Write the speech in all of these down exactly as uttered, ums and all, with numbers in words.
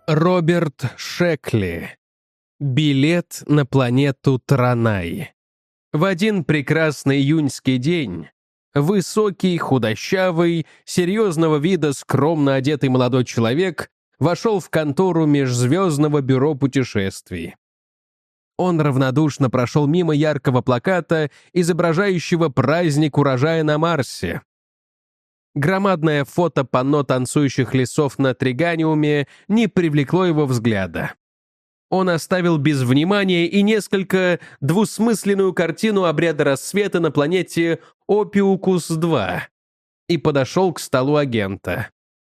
Роберт Шекли. Билет на планету Транай. В один прекрасный июньский день высокий, худощавый, серьезного вида скромно одетый молодой человек вошел в контору Межзвездного бюро путешествий. Он равнодушно прошел мимо яркого плаката, изображающего праздник урожая на Марсе. Громадное фото-панно танцующих лесов на Триганиуме не привлекло его взгляда. Он оставил без внимания и несколько двусмысленную картину обряда рассвета на планете Опиукус-два и подошел к столу агента.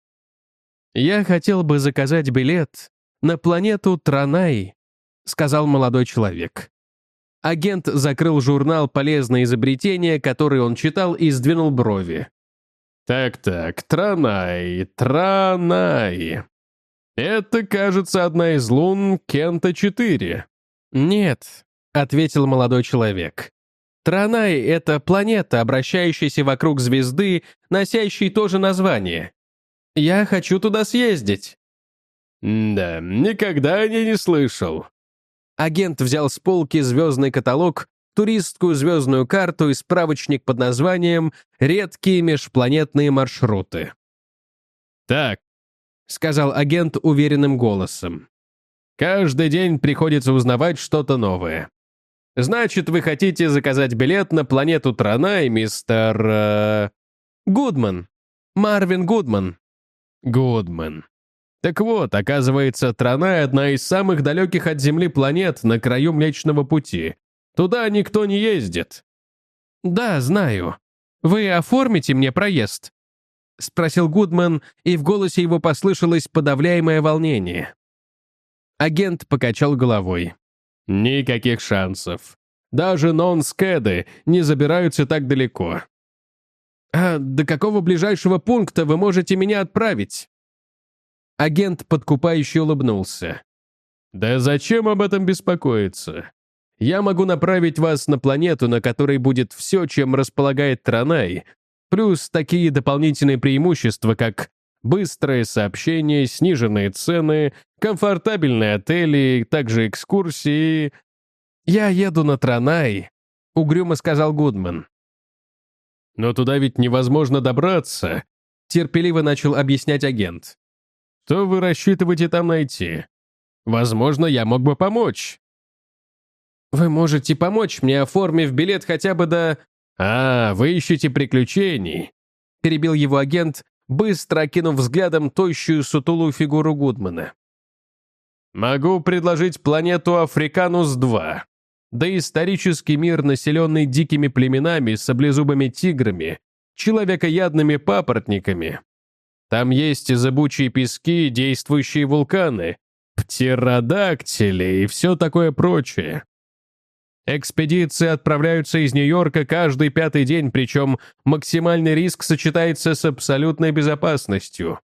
«Я хотел бы заказать билет на планету Транай», — сказал молодой человек. Агент закрыл журнал «Полезные изобретения», который он читал, и сдвинул брови. «Так-так, Транай, Транай. Это, кажется, одна из лун Кента-четыре». «Нет», — ответил молодой человек. «Транай — это планета, обращающаяся вокруг звезды, носящей то же название. Я хочу туда съездить». «Да, никогда о ней не слышал». Агент взял с полки звездный каталог, туристскую звездную карту и справочник под названием «Редкие межпланетные маршруты». «Так», — сказал агент уверенным голосом. «каждый день приходится узнавать что-то новое. Значит, вы хотите заказать билет на планету Транай, мистер... Э... Гудман. Марвин Гудман». «Гудман. Так вот, оказывается, Транай — одна из самых далеких от Земли планет на краю Млечного Пути. Туда никто не ездит». «Да, знаю. Вы оформите мне проезд?» — спросил Гудман, и в голосе его послышалось подавляемое волнение. Агент покачал головой. «Никаких шансов. Даже нон-скеды не забираются так далеко». «А до какого ближайшего пункта вы можете меня отправить?» Агент подкупающе улыбнулся. «Да зачем об этом беспокоиться? Я могу направить вас на планету, на которой будет все, чем располагает Транай, плюс такие дополнительные преимущества, как быстрое сообщение, сниженные цены, комфортабельные отели, также экскурсии». «Я еду на Транай», — угрюмо сказал Гудман. «Но туда ведь невозможно добраться», — терпеливо начал объяснять агент. «Что вы рассчитываете там найти? Возможно, я мог бы помочь». «Вы можете помочь мне, оформив билет хотя бы до...» «А, вы ищете приключений», — перебил его агент, быстро окинув взглядом тощую сутулую фигуру Гудмана. «Могу предложить планету Африканус-два. Доисторический мир, населенный дикими племенами, саблезубыми тиграми, человекоядными папоротниками. Там есть зыбучие пески, действующие вулканы, птеродактили и все такое прочее. Экспедиции отправляются из Нью-Йорка каждый пятый день, причем максимальный риск сочетается с абсолютной безопасностью.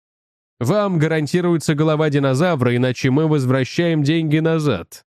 Вам гарантируется голова динозавра, иначе мы возвращаем деньги назад».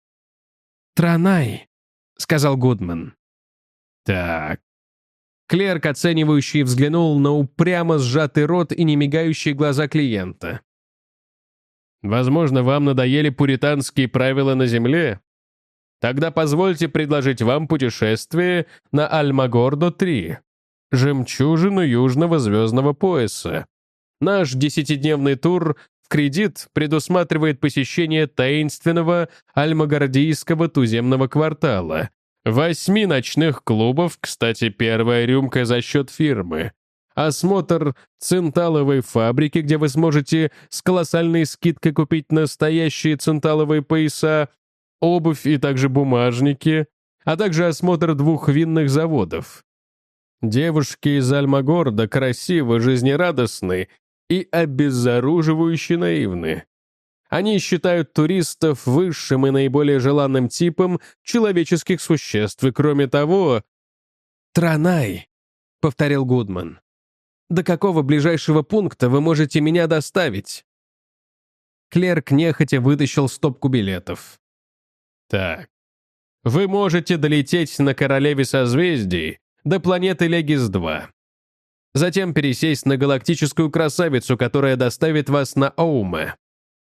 «Транай», — сказал Гудман. «Так». Клерк, оценивающий, взглянул на упрямо сжатый рот и немигающие глаза клиента. «Возможно, вам надоели пуританские правила на Земле? Тогда позвольте предложить вам путешествие на Альмагордо-три, жемчужину южного звездного пояса. Наш десятидневный тур в кредит предусматривает посещение таинственного альмагордийского туземного квартала, восьми ночных клубов, кстати, первая рюмка за счет фирмы, осмотр цинталовой фабрики, где вы сможете с колоссальной скидкой купить настоящие цинталовые пояса, обувь и также бумажники, а также осмотр двух винных заводов. Девушки из Альмагорда красивы, жизнерадостны и обезоруживающе наивны. Они считают туристов высшим и наиболее желанным типом человеческих существ, и кроме того... «Транай», — повторил Гудман. «До какого ближайшего пункта вы можете меня доставить?» Клерк нехотя вытащил стопку билетов. «Так, вы можете долететь на Королеве созвездий до планеты Легис-два. Затем пересесть на галактическую красавицу, которая доставит вас на Оуме.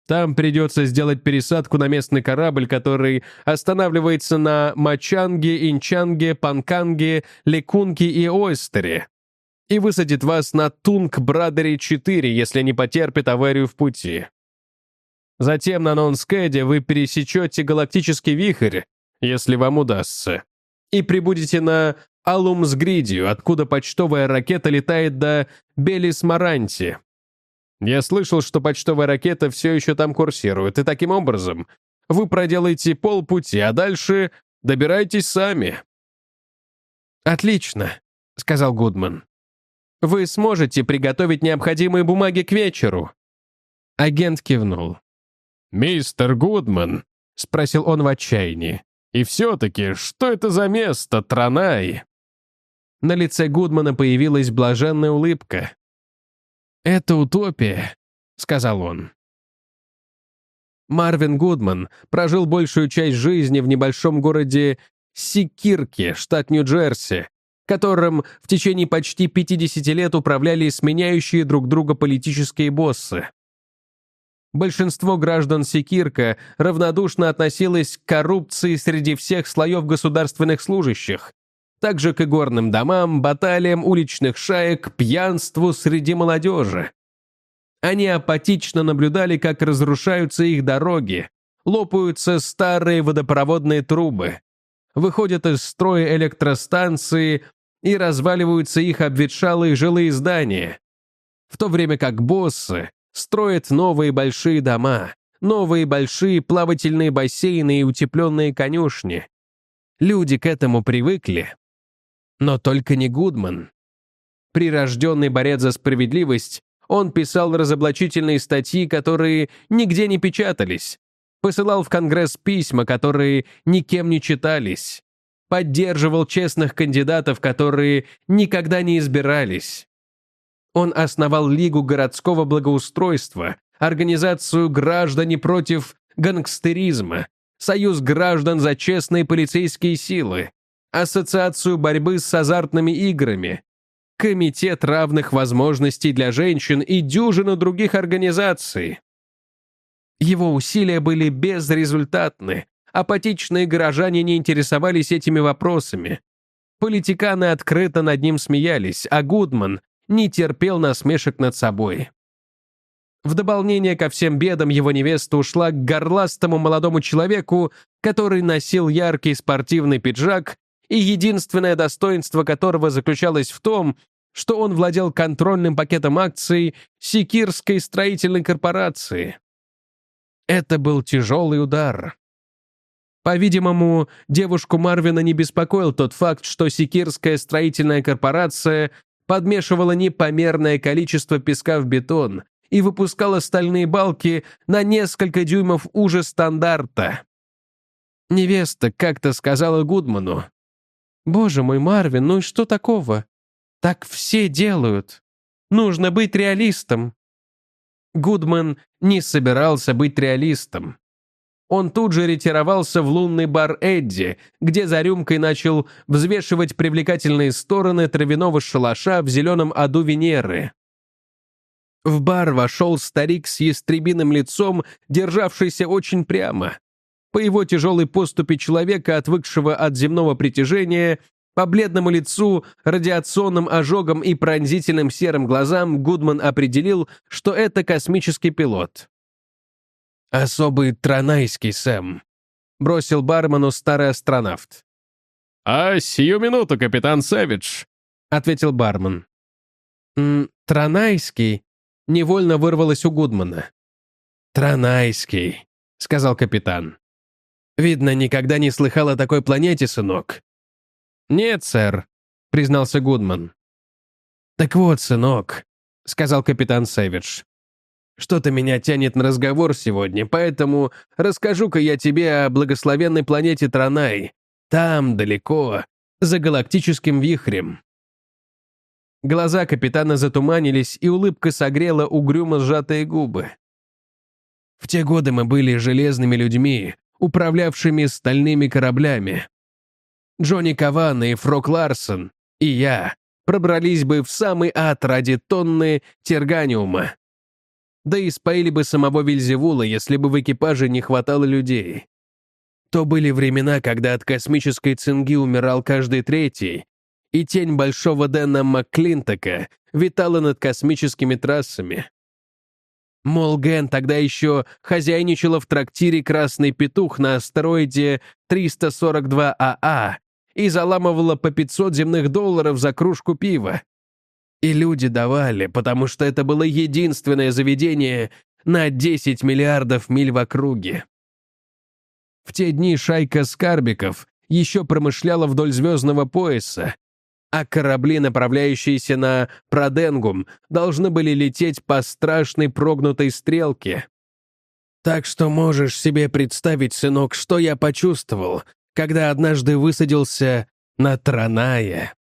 Там придется сделать пересадку на местный корабль, который останавливается на Мачанге, Инчанге, Панканге, Лекунге и Ойстере, и высадит вас на Тунг-Брадери-четыре, если не потерпит аварию в пути. Затем на Нонскеде вы пересечете галактический вихрь, если вам удастся, и прибудете на Алумсгридию, откуда почтовая ракета летает до Белис-Маранти. Я слышал, что почтовая ракета все еще там курсирует, и таким образом вы проделаете полпути, а дальше добирайтесь сами». «Отлично», — сказал Гудман. «Вы сможете приготовить необходимые бумаги к вечеру?» Агент кивнул. «Мистер Гудман», — спросил он в отчаянии, «и все-таки, что это за место, Транай?» На лице Гудмана появилась блаженная улыбка. «Это утопия», — сказал он. Марвин Гудман прожил большую часть жизни в небольшом городе Сикирки, штат Нью-Джерси, которым в течение почти пятидесяти лет управляли сменяющие друг друга политические боссы. Большинство граждан Сикирка равнодушно относилось к коррупции среди всех слоев государственных служащих, так же к игорным домам, баталиям уличных шаек, пьянству среди молодежи. Они апатично наблюдали, как разрушаются их дороги, лопаются старые водопроводные трубы, выходят из строя электростанции и разваливаются их обветшалые жилые здания, в то время как боссы строят новые большие дома, новые большие плавательные бассейны и утепленные конюшни. Люди к этому привыкли. Но только не Гудман. Прирожденный борец за справедливость, он писал разоблачительные статьи, которые нигде не печатались, посылал в Конгресс письма, которые никем не читались, поддерживал честных кандидатов, которые никогда не избирались. Он основал Лигу городского благоустройства, организацию «Граждане против гангстеризма», Союз граждан за честные полицейские силы, Ассоциацию борьбы с азартными играми, Комитет равных возможностей для женщин и дюжину других организаций. Его усилия были безрезультатны, апатичные горожане не интересовались этими вопросами. Политиканы открыто над ним смеялись, а Гудман не терпел насмешек над собой. В дополнение ко всем бедам его невеста ушла к горластому молодому человеку, который носил яркий спортивный пиджак, и единственное достоинство которого заключалось в том, что он владел контрольным пакетом акций Сикирской строительной корпорации. Это был тяжелый удар. По-видимому, девушку Марвина не беспокоил тот факт, что Сикирская строительная корпорация подмешивала непомерное количество песка в бетон и выпускала стальные балки на несколько дюймов уже стандарта. Невеста как-то сказала Гудману: «Боже мой, Марвин, ну и что такого? Так все делают. Нужно быть реалистом». Гудман не собирался быть реалистом. Он тут же ретировался в лунный бар Эдди, где за рюмкой начал взвешивать привлекательные стороны травяного шалаша в зеленом аду Венеры. В бар вошел старик с ястребиным лицом, державшийся очень прямо. По его тяжелой поступи человека, отвыкшего от земного притяжения, по бледному лицу, радиационным ожогам и пронзительным серым глазам Гудман определил, что это космический пилот. «Особый транайский, Сэм», — бросил бармену старый астронавт. «А, сию минуту, капитан Сэвидж», — ответил бармен. «М, «Транайский», — невольно вырвалось у Гудмана. «Транайский», — сказал капитан. «Видно, никогда не слыхал о такой планете, сынок». «Нет, сэр», — признался Гудман. «Так вот, сынок», — сказал капитан Сэвидж. «Что-то меня тянет на разговор сегодня, поэтому расскажу-ка я тебе о благословенной планете Транай, там, далеко, за галактическим вихрем». Глаза капитана затуманились, и улыбка согрела угрюмо сжатые губы. «В те годы мы были железными людьми, управлявшими стальными кораблями. Джонни Каван и Фрок Ларсон, и я, пробрались бы в самый ад ради тонны терганиума. Да и споили бы самого Вельзевула, если бы в экипаже не хватало людей. То были времена, когда от космической цинги умирал каждый третий, и тень большого Дэна МакКлинтока витала над космическими трассами. Молген тогда еще хозяйничала в трактире «Красный петух» на астероиде триста сорок два А А и заламывала по пятьсот земных долларов за кружку пива. И люди давали, потому что это было единственное заведение на десять миллиардов миль в округе. В те дни шайка скарбиков еще промышляла вдоль звездного пояса, а корабли, направляющиеся на Проденгум, должны были лететь по страшной прогнутой стрелке. Так что можешь себе представить, сынок, что я почувствовал, когда однажды высадился на Транае.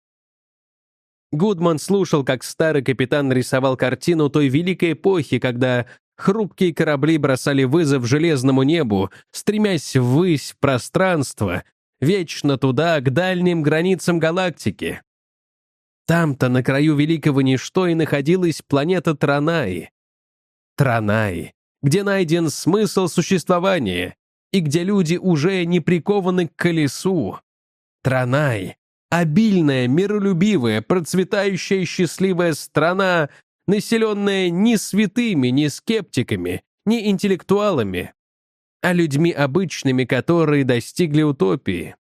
Гудман слушал, как старый капитан рисовал картину той великой эпохи, когда хрупкие корабли бросали вызов железному небу, стремясь ввысь в пространство, вечно туда, к дальним границам галактики. Там-то, на краю великого ничто, и находилась планета Транай. Транай, где найден смысл существования, и где люди уже не прикованы к колесу. Транай — обильная, миролюбивая, процветающая счастливая страна, населенная не святыми, не скептиками, не интеллектуалами, а людьми обычными, которые достигли утопии.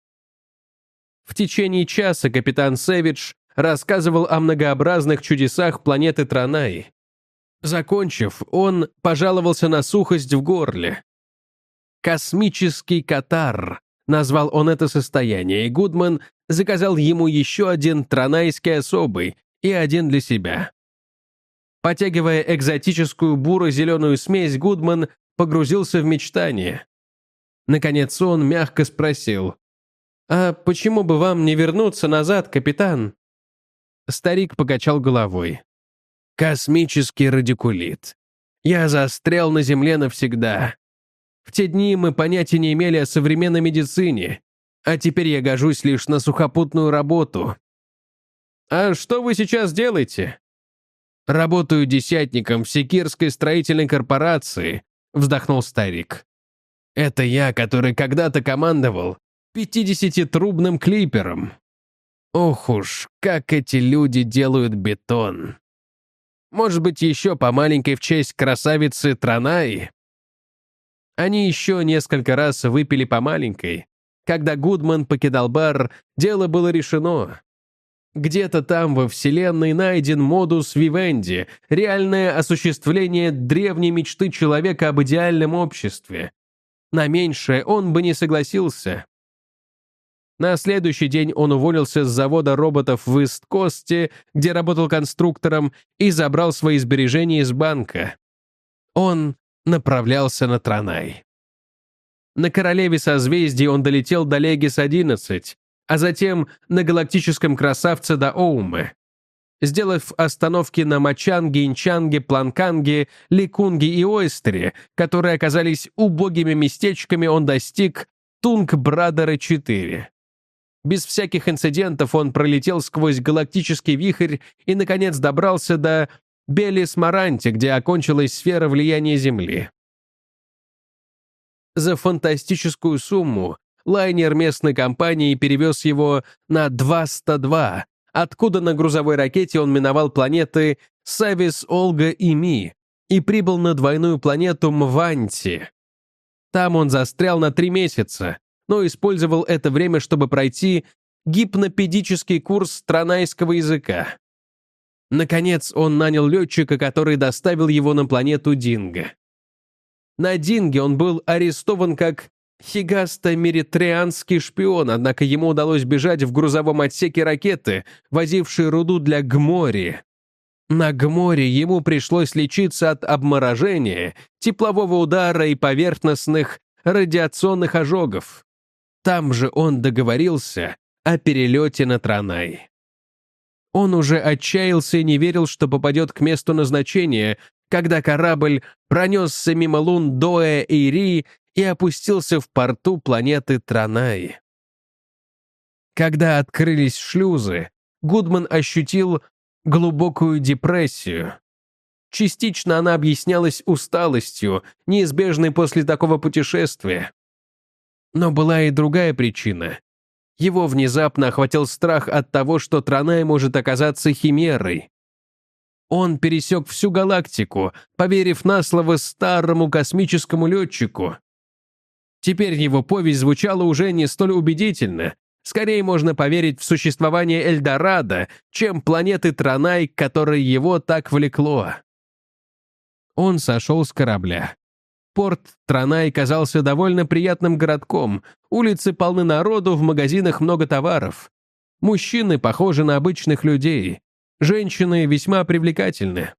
В течение часа капитан Сэвидж рассказывал о многообразных чудесах планеты Транай. Закончив, он пожаловался на сухость в горле. «Космический катар», — назвал он это состояние, и Гудман заказал ему еще один транайский особый и один для себя. Потягивая экзотическую буро-зеленую смесь, Гудман погрузился в мечтание. Наконец он мягко спросил: «А почему бы вам не вернуться назад, капитан?» Старик покачал головой. «Космический радикулит. Я застрял на Земле навсегда. В те дни мы понятия не имели о современной медицине, а теперь я гожусь лишь на сухопутную работу». «А что вы сейчас делаете?» «Работаю десятником в Секирской строительной корпорации», — вздохнул старик. «Это я, который когда-то командовал пятидесятитрубным клипером. Ох уж, как эти люди делают бетон. Может быть, еще по маленькой в честь красавицы Транаи?» Они еще несколько раз выпили по маленькой. Когда Гудман покидал бар, дело было решено. Где-то там во Вселенной найден модус вивенди, реальное осуществление древней мечты человека об идеальном обществе. На меньшее он бы не согласился. На следующий день он уволился с завода роботов в Ист-Косте, где работал конструктором, и забрал свои сбережения из банка. Он направлялся на Транай. На Королеве созвездий он долетел до Легис одиннадцать, а затем на галактическом красавце до Оумы. Сделав остановки на Мачанге, Инчанге, Планканге, Ликунге и Ойстере, которые оказались убогими местечками, он достиг Тунг-Брадера четыре. Без всяких инцидентов он пролетел сквозь галактический вихрь и, наконец, добрался до Белис-Маранти, где окончилась сфера влияния Земли. За фантастическую сумму лайнер местной компании перевез его на Дваста два, откуда на грузовой ракете он миновал планеты Савис, Олга и Ми и прибыл на двойную планету Мванти. Там он застрял на три месяца, но использовал это время, чтобы пройти гипнопедический курс транайского языка. Наконец, он нанял летчика, который доставил его на планету Динго. На Динге он был арестован как хигасто-меритрианский шпион, однако ему удалось бежать в грузовом отсеке ракеты, возившей руду для Гмори. На Гморе ему пришлось лечиться от обморожения, теплового удара и поверхностных радиационных ожогов. Там же он договорился о перелете на Транай. Он уже отчаялся и не верил, что попадет к месту назначения, когда корабль пронесся мимо лун Доэ и Ри и опустился в порту планеты Транай. Когда открылись шлюзы, Гудман ощутил глубокую депрессию. Частично она объяснялась усталостью, неизбежной после такого путешествия. Но была и другая причина. Его внезапно охватил страх от того, что Транай может оказаться химерой. Он пересек всю галактику, поверив на слово старому космическому летчику. Теперь его повесть звучала уже не столь убедительно. Скорее можно поверить в существование Эльдорадо, чем планеты Транай, к которой его так влекло. Он сошел с корабля. Порт Транай казался довольно приятным городком, улицы полны народу, в магазинах много товаров. Мужчины похожи на обычных людей, женщины весьма привлекательны.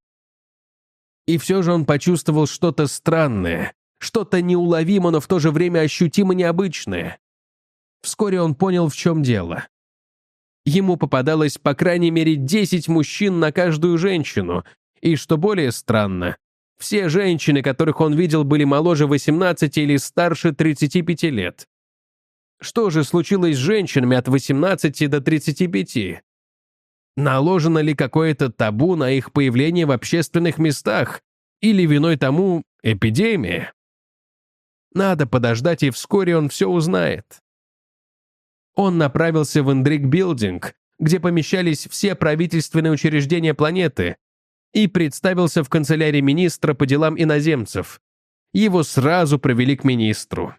И все же он почувствовал что-то странное, что-то неуловимо, но в то же время ощутимо необычное. Вскоре он понял, в чем дело. Ему попадалось по крайней мере десять мужчин на каждую женщину, и, что более странно, все женщины, которых он видел, были моложе восемнадцати или старше тридцати пяти лет. Что же случилось с женщинами от восемнадцати до тридцати пяти? Наложено ли какое-то табу на их появление в общественных местах? Или виной тому эпидемия? Надо подождать, и вскоре он все узнает. Он направился в Индрик-билдинг, где помещались все правительственные учреждения планеты, и представился в канцелярии министра по делам иноземцев. Его сразу провели к министру.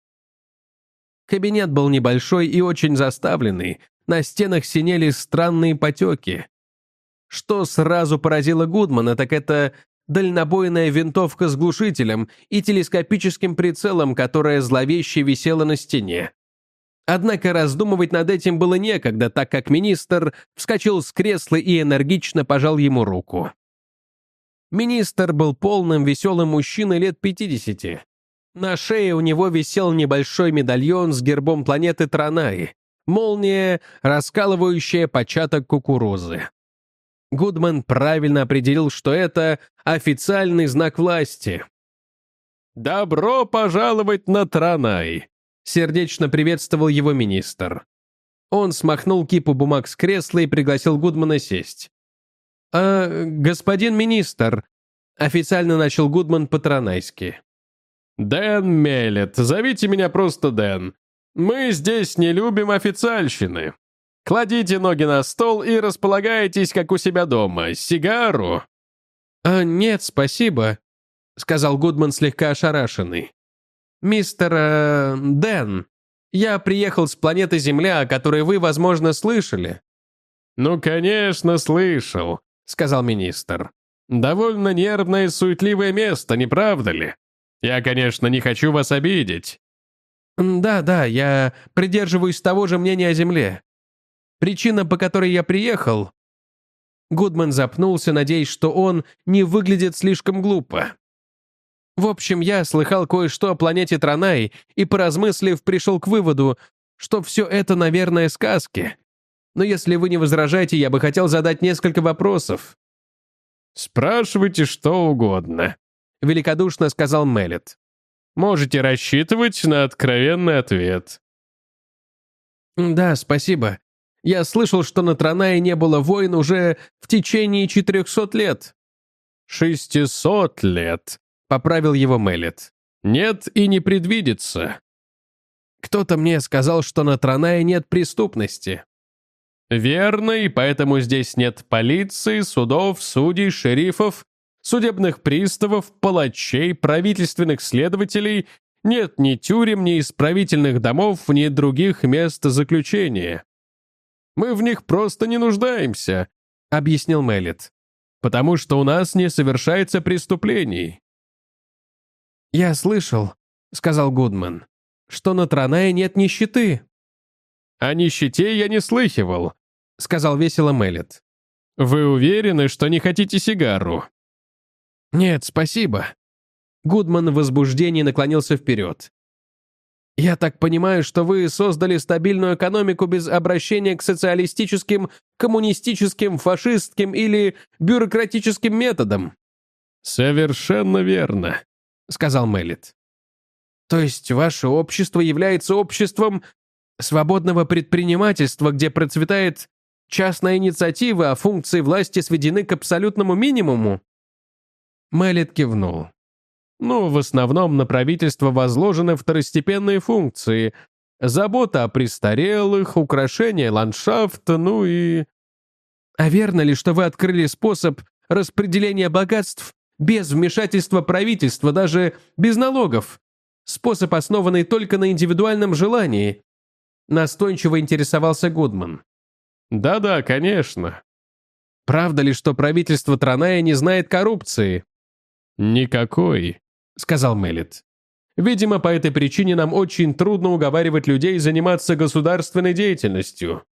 Кабинет был небольшой и очень заставленный, на стенах синели странные потеки. Что сразу поразило Гудмана, так это дальнобойная винтовка с глушителем и телескопическим прицелом, которая зловеще висела на стене. Однако раздумывать над этим было некогда, так как министр вскочил с кресла и энергично пожал ему руку. Министр был полным веселым мужчиной лет пятидесяти. На шее у него висел небольшой медальон с гербом планеты Транай, молния, раскалывающая початок кукурузы. Гудман правильно определил, что это официальный знак власти. «Добро пожаловать на Транай!» — сердечно приветствовал его министр. Он смахнул кипу бумаг с кресла и пригласил Гудмана сесть. «А, господин министр», — официально начал Гудман по-транайски. «Дэн Меллет, зовите меня просто Дэн. Мы здесь не любим официальщины. Кладите ноги на стол и располагайтесь, как у себя дома. Сигару?» «А, нет, спасибо», — сказал Гудман слегка ошарашенный. «Мистер э, Дэн, я приехал с планеты Земля, о которой вы, возможно, слышали». «Ну, конечно, слышал», — сказал министр. «Довольно нервное и суетливое место, не правда ли? Я, конечно, не хочу вас обидеть». «Да-да, я придерживаюсь того же мнения о Земле. Причина, по которой я приехал...» Гудман запнулся, надеясь, что он не выглядит слишком глупо. «В общем, я слыхал кое-что о планете Транай и, поразмыслив, пришел к выводу, что все это, наверное, сказки. Но если вы не возражаете, я бы хотел задать несколько вопросов». «Спрашивайте что угодно», — великодушно сказал Меллет. «Можете рассчитывать на откровенный ответ». «Да, спасибо. Я слышал, что на Транае не было войн уже в течение четырехсот лет». «Шестисот лет», — поправил его Меллет. «Нет и не предвидится». «Кто-то мне сказал, что на Транае нет преступности». «Верно, и поэтому здесь нет полиции, судов, судей, шерифов, судебных приставов, палачей, правительственных следователей, нет ни тюрем, ни исправительных домов, ни других мест заключения. Мы в них просто не нуждаемся», — объяснил Меллет, «потому что у нас не совершается преступлений». «Я слышал», — сказал Гудман, «что на Транае нет нищеты». «О нищете я не слыхивал», — сказал весело Меллет. «Вы уверены, что не хотите сигару?» «Нет, спасибо». Гудман в возбуждении наклонился вперед. «Я так понимаю, что вы создали стабильную экономику без обращения к социалистическим, коммунистическим, фашистским или бюрократическим методам?» «Совершенно верно», — сказал Меллет. «То есть ваше общество является обществом свободного предпринимательства, где процветает частная инициатива, а функции власти сведены к абсолютному минимуму?» Мэллет кивнул. Ну, в основном на правительство возложены второстепенные функции. Забота о престарелых, украшение ландшафта, ну и... А верно ли, что вы открыли способ распределения богатств без вмешательства правительства, даже без налогов? Способ, основанный только на индивидуальном желании. Настойчиво интересовался Гудман. Да-да, конечно. Правда ли, что правительство Траная не знает коррупции? Никакой, сказал Мэллет. Видимо, по этой причине нам очень трудно уговаривать людей заниматься государственной деятельностью.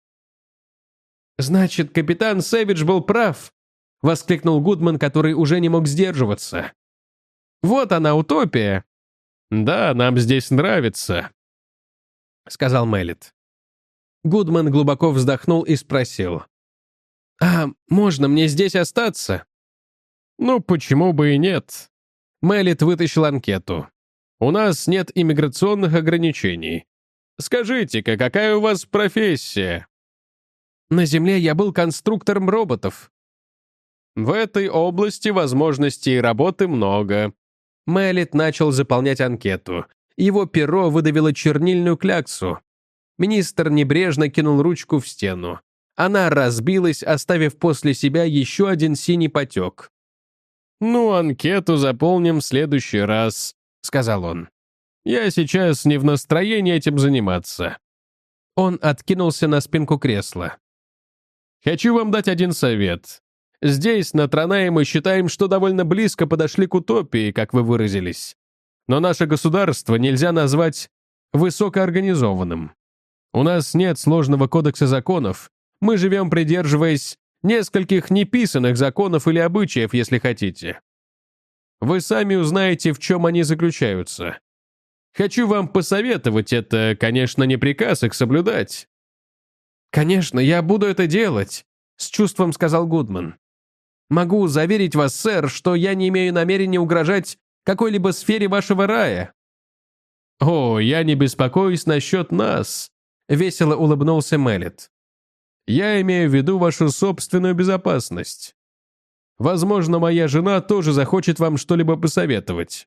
Значит, капитан Сэвидж был прав, воскликнул Гудман, который уже не мог сдерживаться. Вот она, утопия. Да, нам здесь нравится, сказал Мэллет. Гудман глубоко вздохнул и спросил. «А можно мне здесь остаться?» «Ну, почему бы и нет?» Мэллет вытащил анкету. «У нас нет иммиграционных ограничений. Скажите-ка, какая у вас профессия?» «На Земле я был конструктором роботов». «В этой области возможностей работы много». Мэллет начал заполнять анкету. Его перо выдавило чернильную кляксу. Министр небрежно кинул ручку в стену. Она разбилась, оставив после себя еще один синий потек. «Ну, анкету заполним в следующий раз», — сказал он. «Я сейчас не в настроении этим заниматься». Он откинулся на спинку кресла. «Хочу вам дать один совет. Здесь, на Транае, мы считаем, что довольно близко подошли к утопии, как вы выразились. Но наше государство нельзя назвать высокоорганизованным. У нас нет сложного кодекса законов. Мы живем, придерживаясь нескольких неписанных законов или обычаев, если хотите. Вы сами узнаете, в чем они заключаются. Хочу вам посоветовать, это, конечно, не приказ их соблюдать». «Конечно, я буду это делать», — с чувством сказал Гудман. «Могу заверить вас, сэр, что я не имею намерения угрожать какой-либо сфере вашего рая». «О, я не беспокоюсь насчет нас», — весело улыбнулся Мэллет. «Я имею в виду вашу собственную безопасность. Возможно, моя жена тоже захочет вам что-либо посоветовать».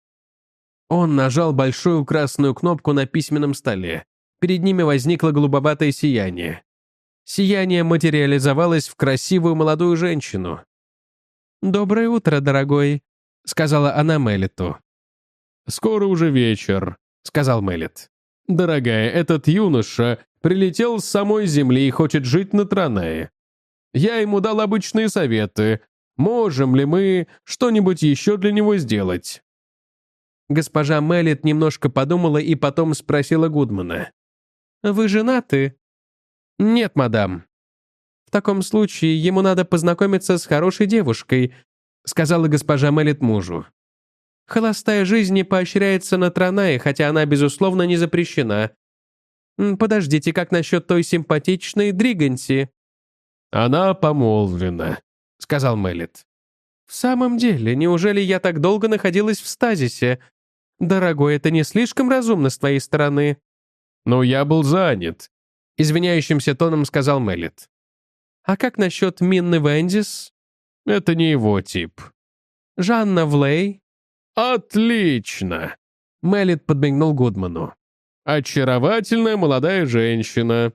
Он нажал большую красную кнопку на письменном столе. Перед ними возникло голубоватое сияние. Сияние материализовалось в красивую молодую женщину. «Доброе утро, дорогой», — сказала она Мэллету. «Скоро уже вечер», — сказал Мэллет. «Дорогая, этот юноша прилетел с самой земли и хочет жить на Транае. Я ему дал обычные советы. Можем ли мы что-нибудь еще для него сделать?» Госпожа Мэллет немножко подумала и потом спросила Гудмана. «Вы женаты?» «Нет, мадам». «В таком случае ему надо познакомиться с хорошей девушкой», сказала госпожа Мэллет мужу. «Холостая жизнь не поощряется на Транае, хотя она, безусловно, не запрещена. Подождите, как насчет той симпатичной Дриганти?» «Она помолвлена», — сказал Мэллет. «В самом деле, неужели я так долго находилась в стазисе? Дорогой, это не слишком разумно с твоей стороны». «Но я был занят», — извиняющимся тоном сказал Мэллет. «А как насчет Минны Вендис?» «Это не его тип». «Жанна Влей?» «Отлично!» — Мэллет подмигнул Гудману. «Очаровательная молодая женщина».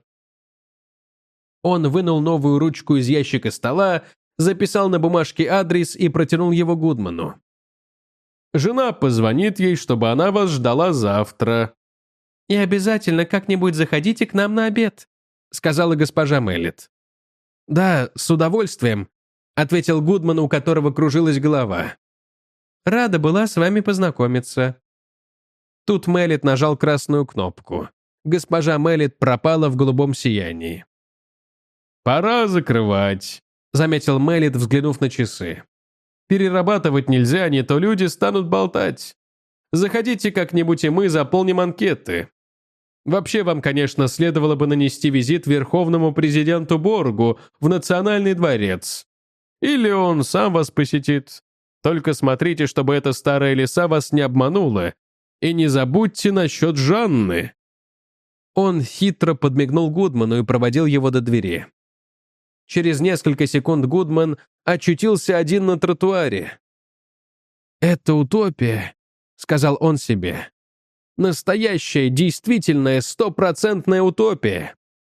Он вынул новую ручку из ящика стола, записал на бумажке адрес и протянул его Гудману. «Жена позвонит ей, чтобы она вас ждала завтра». «И обязательно как-нибудь заходите к нам на обед», — сказала госпожа Мэллет. «Да, с удовольствием», — ответил Гудман, у которого кружилась голова. «Рада была с вами познакомиться». Тут Мэллет нажал красную кнопку. Госпожа Мэллет пропала в голубом сиянии. «Пора закрывать», — заметил Мэллет, взглянув на часы. «Перерабатывать нельзя, не то люди станут болтать. Заходите как-нибудь, и мы заполним анкеты. Вообще, вам, конечно, следовало бы нанести визит верховному президенту Боргу в Национальный дворец. Или он сам вас посетит. Только смотрите, чтобы эта старая лиса вас не обманула. И не забудьте насчет Жанны». Он хитро подмигнул Гудману и проводил его до двери. Через несколько секунд Гудман очутился один на тротуаре. «Это утопия», — сказал он себе. «Настоящая, действительная, стопроцентная утопия».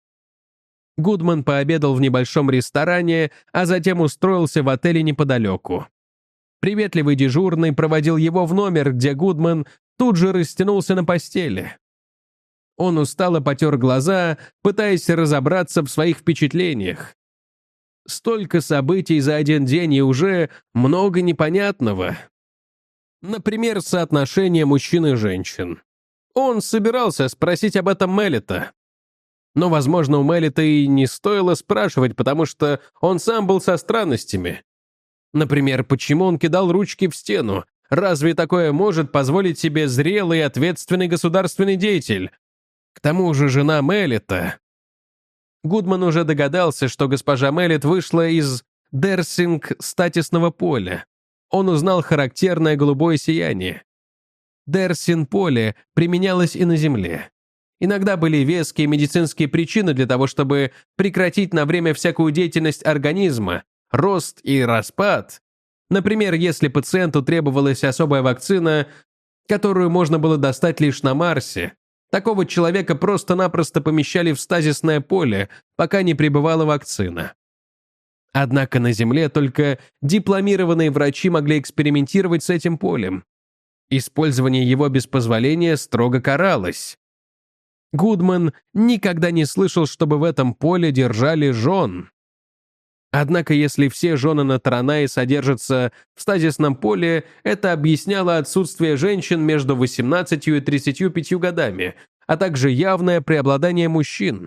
Гудман пообедал в небольшом ресторане, а затем устроился в отеле неподалеку. Приветливый дежурный проводил его в номер, где Гудман тут же растянулся на постели. Он устало потер глаза, пытаясь разобраться в своих впечатлениях. Столько событий за один день и уже много непонятного. Например, соотношение мужчин и женщин. Он собирался спросить об этом Меллета. Но, возможно, у Меллета и не стоило спрашивать, потому что он сам был со странностями. Например, почему он кидал ручки в стену? Разве такое может позволить себе зрелый и ответственный государственный деятель? К тому же жена Меллета. Гудман уже догадался, что госпожа Меллет вышла из Дерсинг-статисного поля. Он узнал характерное голубое сияние. Дерсин-поле применялось и на Земле. Иногда были веские медицинские причины для того, чтобы прекратить на время всякую деятельность организма, рост и распад. Например, если пациенту требовалась особая вакцина, которую можно было достать лишь на Марсе, такого человека просто-напросто помещали в стазисное поле, пока не прибывала вакцина. Однако на Земле только дипломированные врачи могли экспериментировать с этим полем. Использование его без позволения строго каралось. Гудман никогда не слышал, чтобы в этом поле держали жен. Однако, если все жены на Таранае содержатся в стазисном поле, это объясняло отсутствие женщин между восемнадцатью и тридцатью пятью годами, а также явное преобладание мужчин.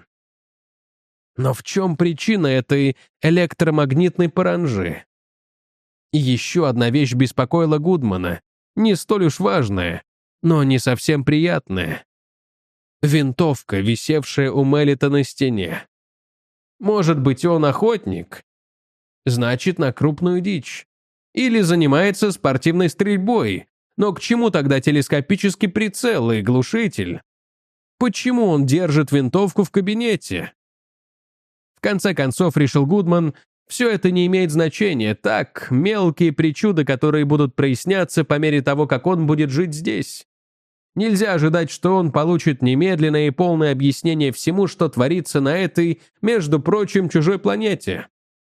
Но в чем причина этой электромагнитной паранжи? И еще одна вещь беспокоила Гудмана, не столь уж важная, но не совсем приятная. Винтовка, висевшая у Меллета на стене. Может быть, он охотник? Значит, на крупную дичь. Или занимается спортивной стрельбой. Но к чему тогда телескопический прицел и глушитель? Почему он держит винтовку в кабинете? В конце концов, решил Гудман, все это не имеет значения. Так, мелкие причуды, которые будут проясняться по мере того, как он будет жить здесь. Нельзя ожидать, что он получит немедленное и полное объяснение всему, что творится на этой, между прочим, чужой планете.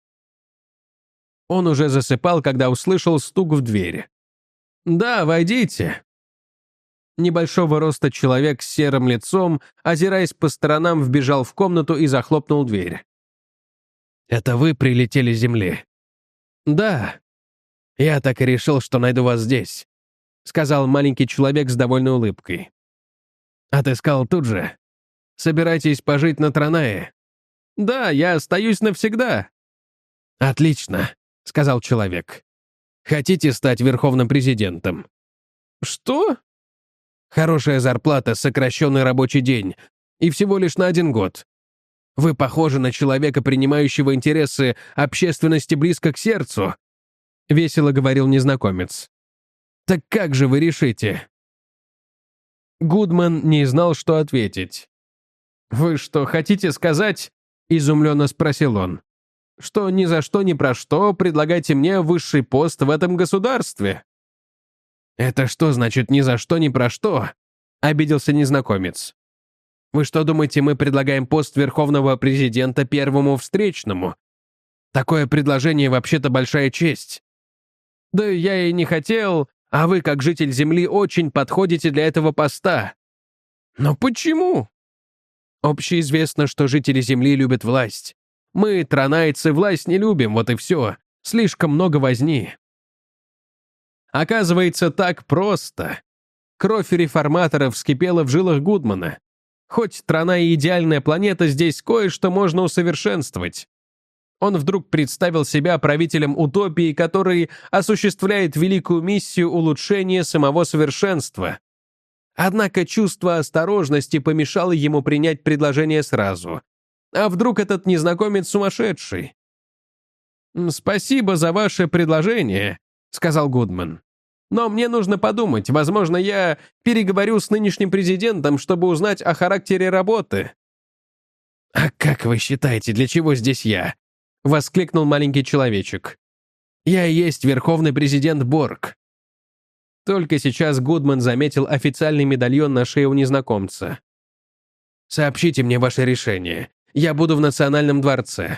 Он уже засыпал, когда услышал стук в дверь. «Да, войдите». Небольшого роста человек с серым лицом, озираясь по сторонам, вбежал в комнату и захлопнул дверь. «Это вы прилетели с Земли?» «Да. Я так и решил, что найду вас здесь», — сказал маленький человек с довольной улыбкой. «Отыскал тут же. Собираетесь пожить на Таранае?» «Да, я остаюсь навсегда». «Отлично», — сказал человек. «Хотите стать верховным президентом?» «Что?» «Хорошая зарплата, сокращенный рабочий день. И всего лишь на один год. Вы похожи на человека, принимающего интересы общественности близко к сердцу», — весело говорил незнакомец. «Так как же вы решите?» Гудман не знал, что ответить. «Вы что, хотите сказать?» — изумленно спросил он. «Что ни за что ни про что предлагаете мне высший пост в этом государстве?» «Это что значит ни за что ни про что?» — обиделся незнакомец. «Вы что думаете, мы предлагаем пост верховного президента первому встречному? Такое предложение вообще-то большая честь». «Да я и не хотел, а вы, как житель Земли, очень подходите для этого поста». «Но почему?» «Общеизвестно, что жители Земли любят власть. Мы, таранайцы, власть не любим, вот и все. Слишком много возни». Оказывается, так просто. Кровь реформаторов вскипела в жилах Гудмана. Хоть Таранае идеальная планета, здесь кое-что можно усовершенствовать. Он вдруг представил себя правителем утопии, который осуществляет великую миссию улучшения самого совершенства. Однако чувство осторожности помешало ему принять предложение сразу. А вдруг этот незнакомец сумасшедший? «Спасибо за ваше предложение», — сказал Гудман. «Но мне нужно подумать. Возможно, я переговорю с нынешним президентом, чтобы узнать о характере работы». «А как вы считаете, для чего здесь я?» — воскликнул маленький человечек. «Я и есть верховный президент Борг». Только сейчас Гудман заметил официальный медальон на шее у незнакомца. «Сообщите мне ваше решение. Я буду в Национальном дворце».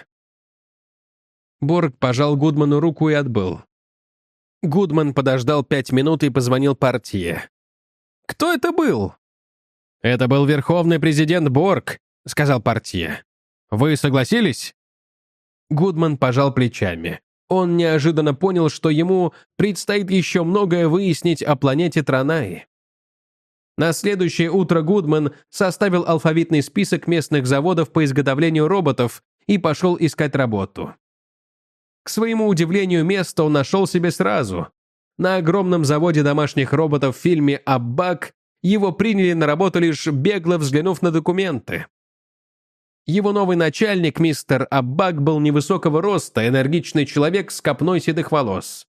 Борг пожал Гудману руку и отбыл. Гудман подождал пять минут и позвонил портье. «Кто это был?» «Это был верховный президент Борг», — сказал портье. «Вы согласились?» Гудман пожал плечами. Он неожиданно понял, что ему предстоит еще многое выяснить о планете Транай. На следующее утро Гудман составил алфавитный список местных заводов по изготовлению роботов и пошел искать работу. К своему удивлению, место он нашел себе сразу. На огромном заводе домашних роботов в фильме «Аббак» его приняли на работу, лишь бегло взглянув на документы. Его новый начальник, мистер Аббак, был невысокого роста, энергичный человек с копной седых волос.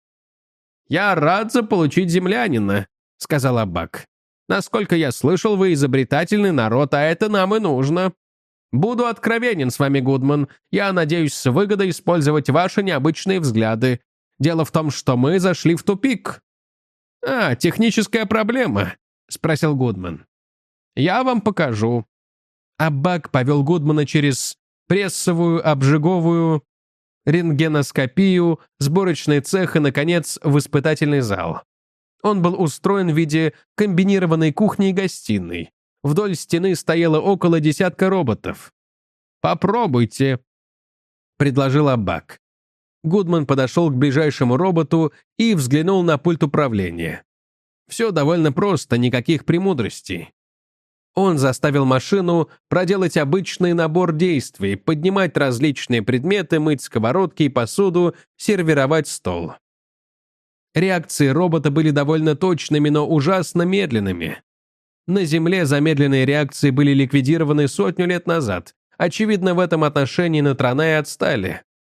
«Я рад заполучить землянина», — сказал Аббак. «Насколько я слышал, вы изобретательный народ, а это нам и нужно. Буду откровенен с вами, Гудман. Я надеюсь с выгодой использовать ваши необычные взгляды. Дело в том, что мы зашли в тупик». «А, техническая проблема», — спросил Гудман. «Я вам покажу». Аббак повел Гудмана через прессовую, обжиговую, рентгеноскопию, сборочный цех и, наконец, в испытательный зал. Он был устроен в виде комбинированной кухни и гостиной. Вдоль стены стояло около десятка роботов. «Попробуйте», — предложил Аббак. Гудман подошел к ближайшему роботу и взглянул на пульт управления. Все довольно просто, никаких премудростей. Он заставил машину проделать обычный набор действий, поднимать различные предметы, мыть сковородки и посуду, сервировать стол. Реакции робота были довольно точными, но ужасно медленными. На Земле замедленные реакции были ликвидированы сотню лет назад. Очевидно, в этом отношении на Транае отстали.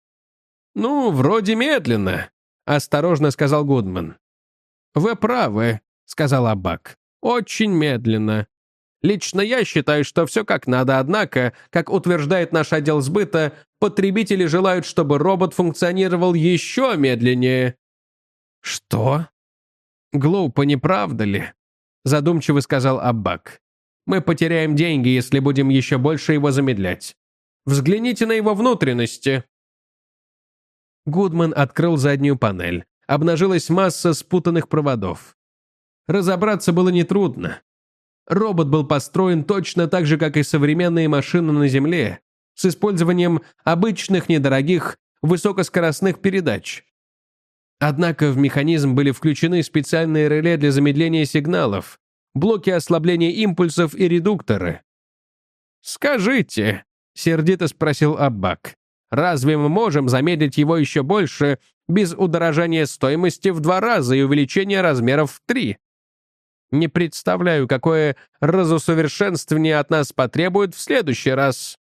«Ну, вроде медленно», — осторожно сказал Гудман. «Вы правы», — сказал Аббак. «Очень медленно. Лично я считаю, что все как надо, однако, как утверждает наш отдел сбыта, потребители желают, чтобы робот функционировал еще медленнее». «Что?» «Глупо, не правда ли?» — задумчиво сказал Аббак. «Мы потеряем деньги, если будем еще больше его замедлять. Взгляните на его внутренности». Гудман открыл заднюю панель. Обнажилась масса спутанных проводов. Разобраться было нетрудно. Робот был построен точно так же, как и современные машины на Земле, с использованием обычных недорогих высокоскоростных передач. Однако в механизм были включены специальные реле для замедления сигналов, блоки ослабления импульсов и редукторы. «Скажите», — сердито спросил Аббак, «разве мы можем замедлить его еще больше без удорожания стоимости в два раза и увеличения размеров в три? Не представляю, какое разусовершенствование от нас потребует в следующий раз».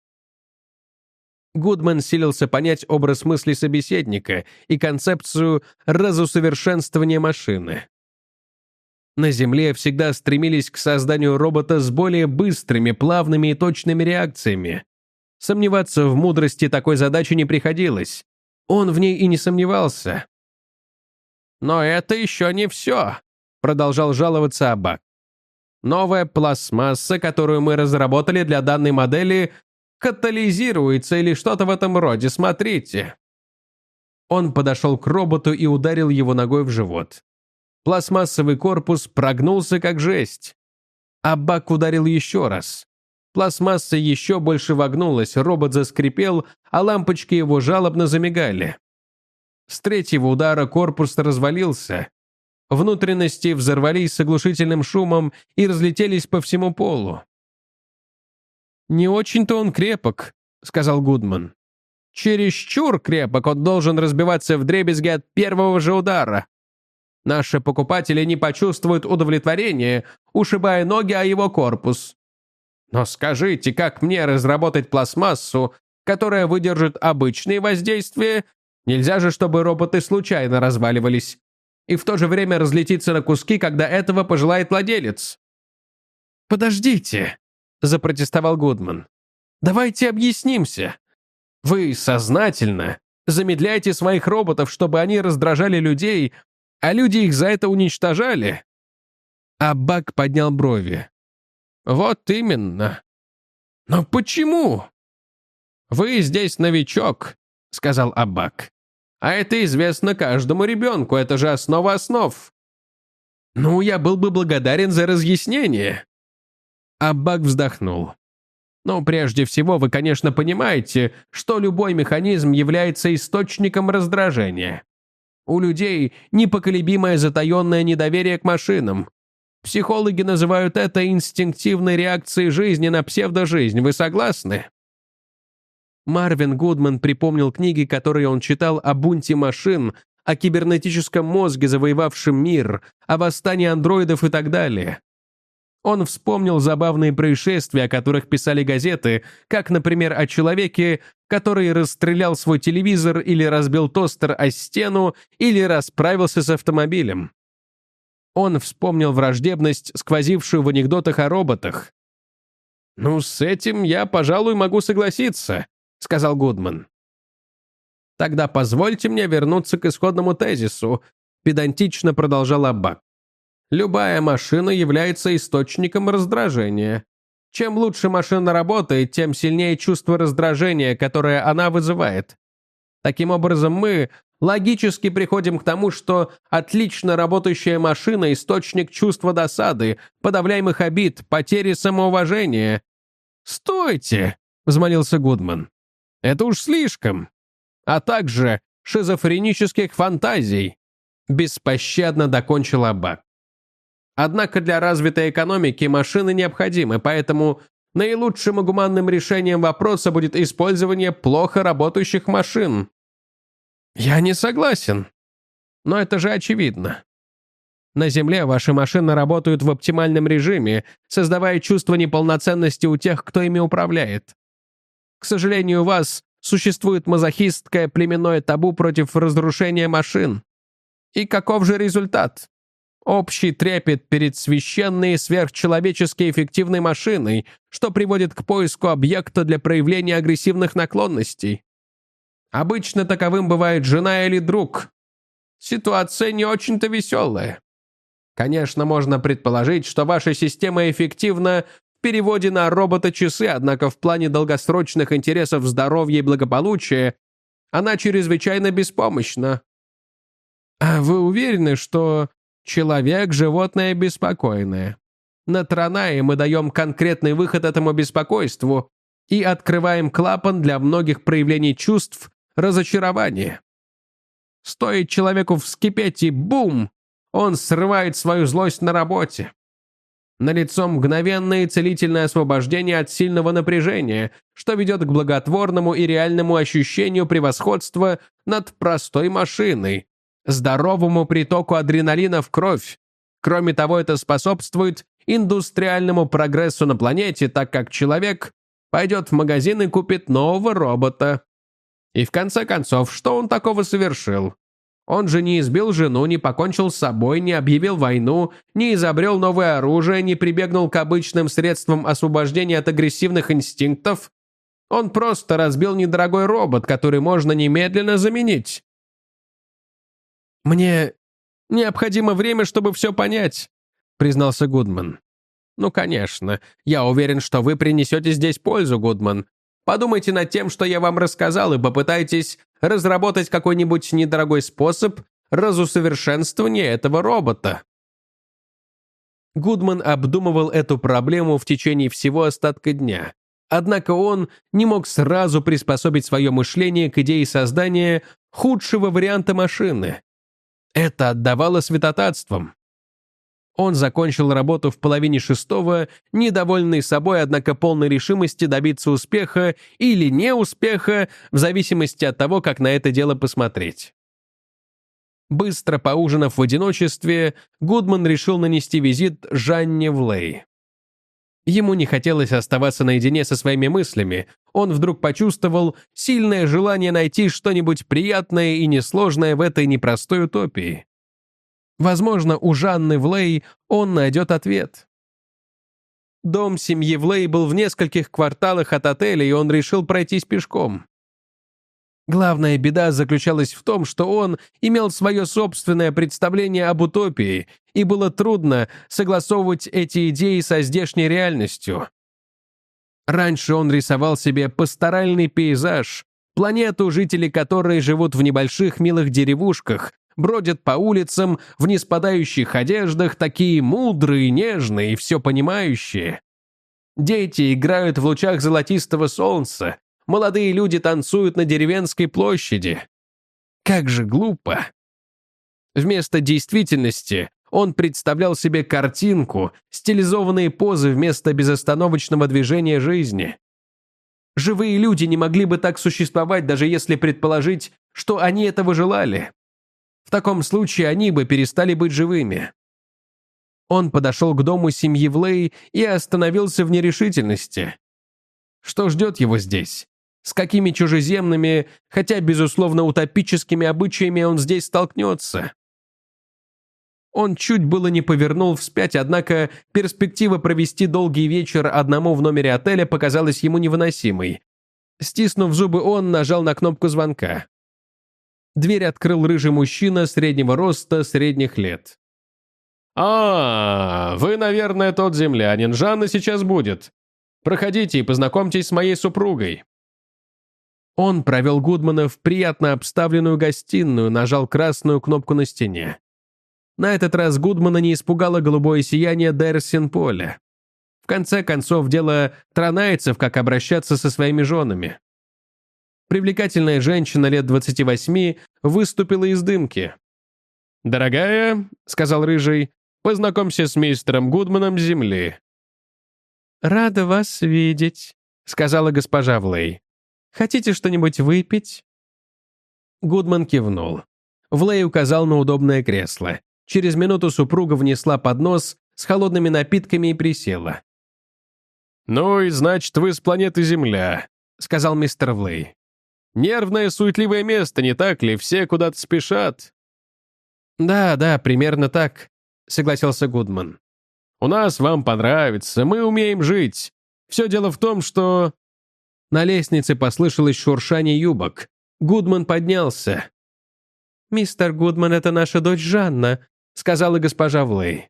Гудман силился понять образ мысли собеседника и концепцию разусовершенствования машины. На Земле всегда стремились к созданию робота с более быстрыми, плавными и точными реакциями. Сомневаться в мудрости такой задачи не приходилось. Он в ней и не сомневался. «Но это еще не все», — продолжал жаловаться Аббак. «Новая пластмасса, которую мы разработали для данной модели, катализируется или что-то в этом роде, смотрите». Он подошел к роботу и ударил его ногой в живот. Пластмассовый корпус прогнулся как жесть. Аббак ударил еще раз. Пластмасса еще больше вогнулась, робот заскрипел, а лампочки его жалобно замигали. С третьего удара корпус развалился. Внутренности взорвались с оглушительным шумом и разлетелись по всему полу. «Не очень-то он крепок», — сказал Гудман. «Чересчур крепок, он должен разбиваться вдребезги от первого же удара. Наши покупатели не почувствуют удовлетворения, ушибая ноги о его корпус. Но скажите, как мне разработать пластмассу, которая выдержит обычные воздействия? Нельзя же, чтобы роботы случайно разваливались. И в то же время разлетиться на куски, когда этого пожелает владелец». «Подождите», — запротестовал Гудман. «Давайте объяснимся. Вы сознательно замедляете своих роботов, чтобы они раздражали людей, А люди их за это уничтожали. Аббак поднял брови. Вот именно. Но почему? Вы здесь новичок, сказал Аббак. А это известно каждому ребенку, это же основа основ. Ну, я был бы благодарен за разъяснение. Аббак вздохнул. Но прежде всего вы, конечно, понимаете, что любой механизм является источником раздражения. У людей непоколебимое затаенное недоверие к машинам. Психологи называют это инстинктивной реакцией жизни на псевдожизнь. Вы согласны? Марвин Гудман припомнил книги, которые он читал о бунте машин, о кибернетическом мозге, завоевавшем мир, о восстании андроидов и так далее. Он вспомнил забавные происшествия, о которых писали газеты, как, например, о человеке, который расстрелял свой телевизор или разбил тостер о стену, или расправился с автомобилем. Он вспомнил враждебность, сквозившую в анекдотах о роботах. «Ну, с этим я, пожалуй, могу согласиться», — сказал Гудман. «Тогда позвольте мне вернуться к исходному тезису», — педантично продолжал Аббак. «Любая машина является источником раздражения. Чем лучше машина работает, тем сильнее чувство раздражения, которое она вызывает. Таким образом, мы логически приходим к тому, что отлично работающая машина – источник чувства досады, подавляемых обид, потери самоуважения». «Стойте!» – взмолился Гудман. «Это уж слишком. А также шизофренических фантазий», – беспощадно докончил Аббак. Однако для развитой экономики машины необходимы, поэтому наилучшим и гуманным решением вопроса будет использование плохо работающих машин. Я не согласен. Но это же очевидно. На Земле ваши машины работают в оптимальном режиме, создавая чувство неполноценности у тех, кто ими управляет. К сожалению, у вас существует мазохистское племенное табу против разрушения машин. И каков же результат? Общий трепет перед священной и сверхчеловечески эффективной машиной, что приводит к поиску объекта для проявления агрессивных наклонностей. Обычно таковым бывает жена или друг. Ситуация не очень-то веселая. Конечно, можно предположить, что ваша система эффективна в переводе на робота-часы, однако в плане долгосрочных интересов здоровья и благополучия она чрезвычайно беспомощна. А вы уверены, что человек – животное беспокойное? На Транае мы даем конкретный выход этому беспокойству и открываем клапан для многих проявлений чувств разочарования. Стоит человеку вскипеть, и бум! Он срывает свою злость на работе. Налицо мгновенное и целительное освобождение от сильного напряжения, что ведет к благотворному и реальному ощущению превосходства над простой машиной, здоровому притоку адреналина в кровь. Кроме того, это способствует индустриальному прогрессу на планете, так как человек пойдет в магазин и купит нового робота. И в конце концов, что он такого совершил? Он же не избил жену, не покончил с собой, не объявил войну, не изобрел новое оружие, не прибегнул к обычным средствам освобождения от агрессивных инстинктов. Он просто разбил недорогой робот, который можно немедленно заменить. «Мне необходимо время, чтобы все понять», — признался Гудман. «Ну, конечно. Я уверен, что вы принесете здесь пользу, Гудман. Подумайте над тем, что я вам рассказал, и попытайтесь разработать какой-нибудь недорогой способ разусовершенствования этого робота». Гудман обдумывал эту проблему в течение всего остатка дня. Однако он не мог сразу приспособить свое мышление к идее создания худшего варианта машины. Это отдавало святотатством. Он закончил работу в половине шестого, недовольный собой, однако полной решимости добиться успеха или неуспеха, в зависимости от того, как на это дело посмотреть. Быстро поужинав в одиночестве, Гудман решил нанести визит Жанне Влей. Ему не хотелось оставаться наедине со своими мыслями. Он вдруг почувствовал сильное желание найти что-нибудь приятное и несложное в этой непростой утопии. Возможно, у Жанны Влей он найдет ответ. Дом семьи Влей был в нескольких кварталах от отеля, и он решил пройтись пешком. Главная беда заключалась в том, что он имел свое собственное представление об утопии, и было трудно согласовывать эти идеи со здешней реальностью. Раньше он рисовал себе пасторальный пейзаж, планету, жители которой живут в небольших милых деревушках, бродят по улицам в неспадающих одеждах, такие мудрые, нежные и все понимающие. Дети играют в лучах золотистого солнца, молодые люди танцуют на деревенской площади. Как же глупо. Вместо действительности он представлял себе картинку, стилизованные позы вместо безостановочного движения жизни. Живые люди не могли бы так существовать, даже если предположить, что они этого желали. В таком случае они бы перестали быть живыми. Он подошел к дому семьи Влей и остановился в нерешительности. Что ждет его здесь? С какими чужеземными, хотя, безусловно, утопическими обычаями он здесь столкнется? Он чуть было не повернул вспять, однако перспектива провести долгий вечер одному в номере отеля показалась ему невыносимой. Стиснув зубы, он нажал на кнопку звонка. Дверь открыл рыжий мужчина среднего роста, средних лет. «А, вы, наверное, тот землянин. Жанна сейчас будет. Проходите и познакомьтесь с моей супругой». Он провел Гудмана в приятно обставленную гостиную, нажал красную кнопку на стене. На этот раз Гудмана не испугало голубое сияние Дерсин-поля. В конце концов, дело тронайцев, как обращаться со своими женами. Привлекательная женщина лет двадцати восьми выступила из дымки. «Дорогая», — сказал Рыжий, — «познакомься с мистером Гудманом с земли». «Рада вас видеть», — сказала госпожа Влей. «Хотите что-нибудь выпить?» Гудман кивнул. Влей указал на удобное кресло. Через минуту супруга внесла поднос с холодными напитками и присела. «Ну и значит, вы с планеты Земля», — сказал мистер Влей. «Нервное, суетливое место, не так ли? Все куда-то спешат». «Да, да, примерно так», — согласился Гудман. «У нас вам понравится, мы умеем жить. Все дело в том, что...» На лестнице послышалось шуршание юбок. Гудман поднялся. «Мистер Гудман, это наша дочь Жанна», — сказала госпожа Влей.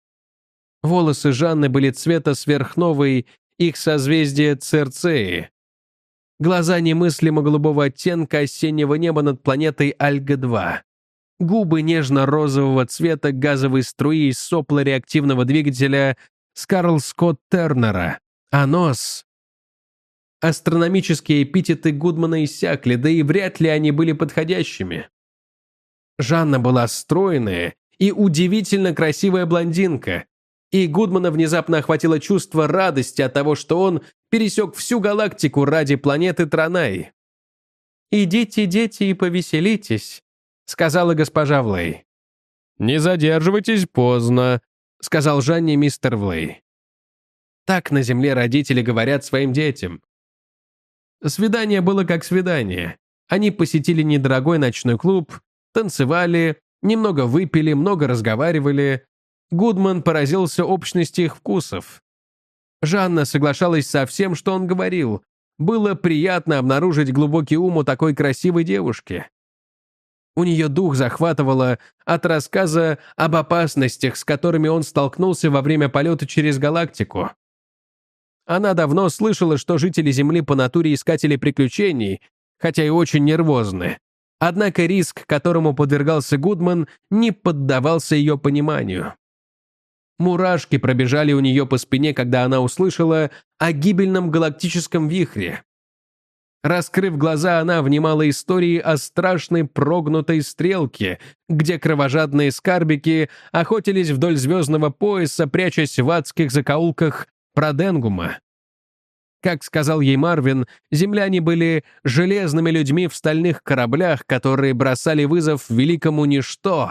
Волосы Жанны были цвета сверхновой, их созвездия Цирцеи. Глаза немыслимо голубого оттенка осеннего неба над планетой Альга-два. Губы нежно-розового цвета газовой струи из сопла реактивного двигателя Скарл Скотт Тернера, а нос... Астрономические эпитеты Гудмана иссякли, да и вряд ли они были подходящими. Жанна была стройная и удивительно красивая блондинка, и Гудмана внезапно охватило чувство радости от того, что он пересек всю галактику ради планеты Транай. «Идите, дети, и повеселитесь», — сказала госпожа Влей. «Не задерживайтесь поздно», — сказал Жанне мистер Влей. Так на Земле родители говорят своим детям. Свидание было как свидание. Они посетили недорогой ночной клуб, танцевали, немного выпили, много разговаривали. Гудман поразился общности их вкусов. Жанна соглашалась со всем, что он говорил. Было приятно обнаружить глубокий ум у такой красивой девушки. У нее дух захватывало от рассказа об опасностях, с которыми он столкнулся во время полета через галактику. Она давно слышала, что жители Земли по натуре искатели приключений, хотя и очень нервозны. Однако риск, которому подвергался Гудман, не поддавался ее пониманию. Мурашки пробежали у нее по спине, когда она услышала о гибельном галактическом вихре. Раскрыв глаза, она внимала истории о страшной прогнутой стрелке, где кровожадные скарбики охотились вдоль звездного пояса, прячась в адских закоулках Проденгума. Как сказал ей Марвин, земляне были железными людьми в стальных кораблях, которые бросали вызов великому ничто.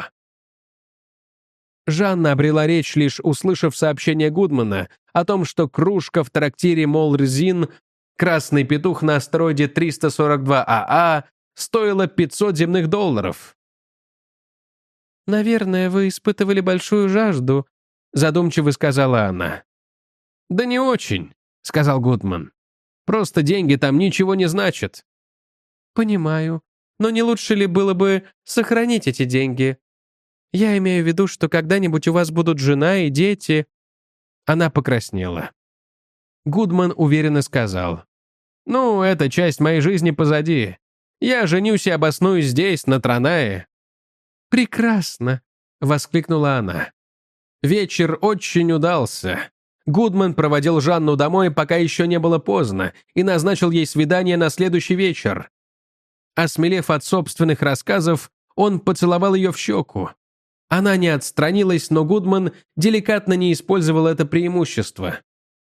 Жанна обрела речь, лишь услышав сообщение Гудмана о том, что кружка в трактире Молрзин, красный петух на астероиде триста сорок два А А, стоила пятьсот земных долларов. «Наверное, вы испытывали большую жажду», — задумчиво сказала она. «Да не очень», — сказал Гудман. «Просто деньги там ничего не значат». «Понимаю. Но не лучше ли было бы сохранить эти деньги? Я имею в виду, что когда-нибудь у вас будут жена и дети». Она покраснела. Гудман уверенно сказал: «Ну, эта часть моей жизни позади. Я женюсь и обоснуюсь здесь, на Транае». «Прекрасно!» — воскликнула она. Вечер очень удался. Гудман проводил Жанну домой, пока еще не было поздно, и назначил ей свидание на следующий вечер. Осмелев от собственных рассказов, он поцеловал ее в щеку. Она не отстранилась, но Гудман деликатно не использовал это преимущество.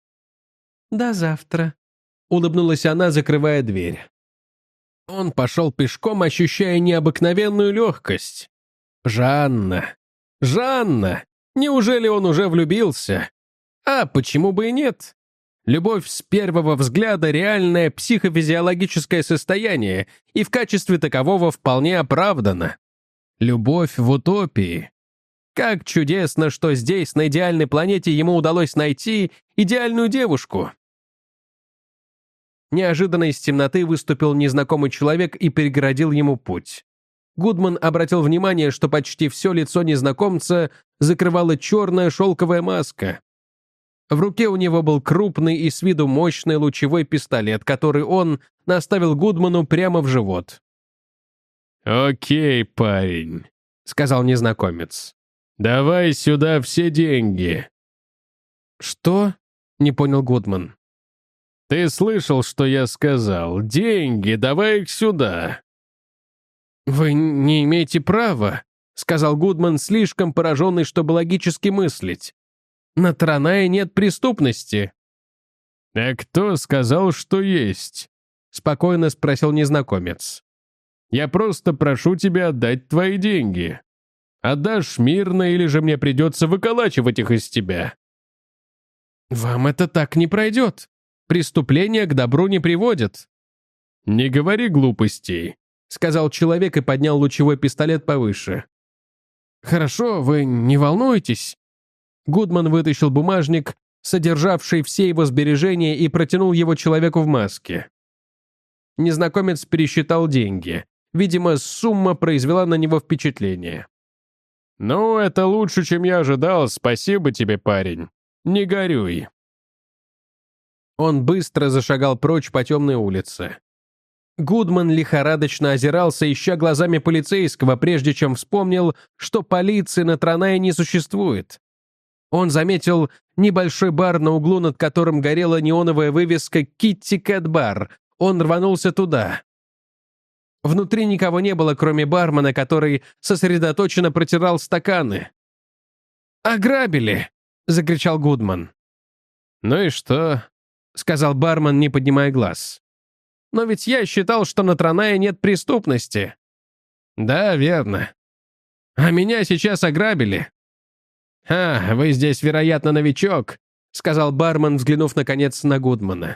«До завтра», — улыбнулась она, закрывая дверь. Он пошел пешком, ощущая необыкновенную легкость. Жанна! Жанна! Неужели он уже влюбился? А почему бы и нет? Любовь с первого взгляда — реальное психофизиологическое состояние и в качестве такового вполне оправдана. Любовь в утопии. Как чудесно, что здесь, на идеальной планете, ему удалось найти идеальную девушку. Неожиданно из темноты выступил незнакомый человек и перегородил ему путь. Гудман обратил внимание, что почти все лицо незнакомца закрывала черная шелковая маска. В руке у него был крупный и с виду мощный лучевой пистолет, который он наставил Гудману прямо в живот. «Окей, парень», — сказал незнакомец. «Давай сюда все деньги». «Что?» — не понял Гудман. «Ты слышал, что я сказал? Деньги, давай их сюда». «Вы не имеете права», — сказал Гудман, слишком пораженный, чтобы логически мыслить. «На Транае нет преступности». «А кто сказал, что есть?» — спокойно спросил незнакомец. «Я просто прошу тебя отдать твои деньги. Отдашь мирно, или же мне придется выколачивать их из тебя». «Вам это так не пройдет. Преступления к добру не приводят». «Не говори глупостей», — сказал человек и поднял лучевой пистолет повыше. «Хорошо, вы не волнуйтесь». Гудман вытащил бумажник, содержавший все его сбережения, и протянул его человеку в маске. Незнакомец пересчитал деньги. Видимо, сумма произвела на него впечатление. «Ну, это лучше, чем я ожидал. Спасибо тебе, парень. Не горюй». Он быстро зашагал прочь по темной улице. Гудман лихорадочно озирался, ища глазами полицейского, прежде чем вспомнил, что полиции на Транае не существует. Он заметил небольшой бар на углу, над которым горела неоновая вывеска «Китти Кэт Бар». Он рванулся туда. Внутри никого не было, кроме бармена, который сосредоточенно протирал стаканы. «Ограбили!» — закричал Гудман. «Ну и что?» — сказал бармен, не поднимая глаз. «Но ведь я считал, что на Транае нет преступности». «Да, верно. А меня сейчас ограбили». «А, вы здесь, вероятно, новичок», — сказал бармен, взглянув наконец на Гудмана.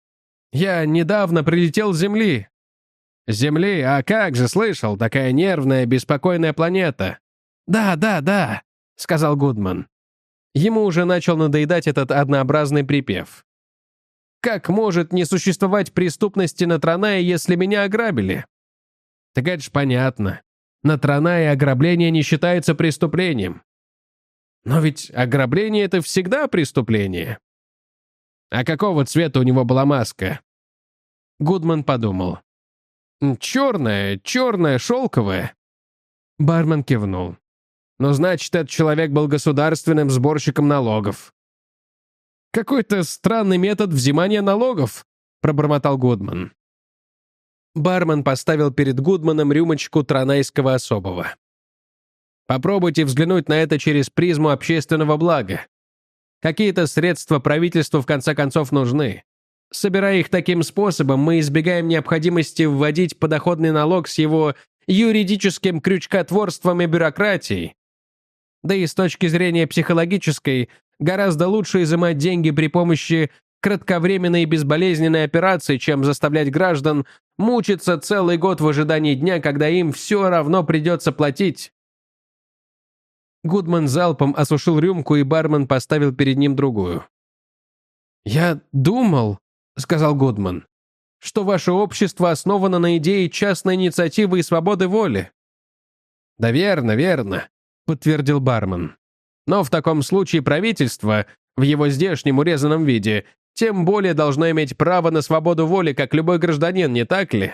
«Я недавно прилетел с Земли». «С Земли? А как же, слышал, такая нервная, беспокойная планета». «Да, да, да», — сказал Гудман. Ему уже начал надоедать этот однообразный припев. «Как может не существовать преступности на Транае, если меня ограбили?» «Так это ж понятно. На Транае ограбление не считается преступлением». «Но ведь ограбление — это всегда преступление». «А какого цвета у него была маска?» Гудман подумал. «Черная, черная, шелковая». Бармен кивнул. «Ну, значит, этот человек был государственным сборщиком налогов». «Какой-то странный метод взимания налогов», — пробормотал Гудман. Бармен поставил перед Гудманом рюмочку транайского особого. «Попробуйте взглянуть на это через призму общественного блага. Какие-то средства правительству в конце концов нужны. Собирая их таким способом, мы избегаем необходимости вводить подоходный налог с его юридическим крючкотворством и бюрократией. Да и с точки зрения психологической, гораздо лучше изымать деньги при помощи кратковременной и безболезненной операции, чем заставлять граждан мучиться целый год в ожидании дня, когда им все равно придется платить». Гудман залпом осушил рюмку, и бармен поставил перед ним другую. «Я думал», — сказал Гудман, что ваше общество основано на идее частной инициативы и свободы воли». «Да верно, верно», — подтвердил бармен. «Но в таком случае правительство, в его здешнем урезанном виде, тем более должно иметь право на свободу воли, как любой гражданин, не так ли?»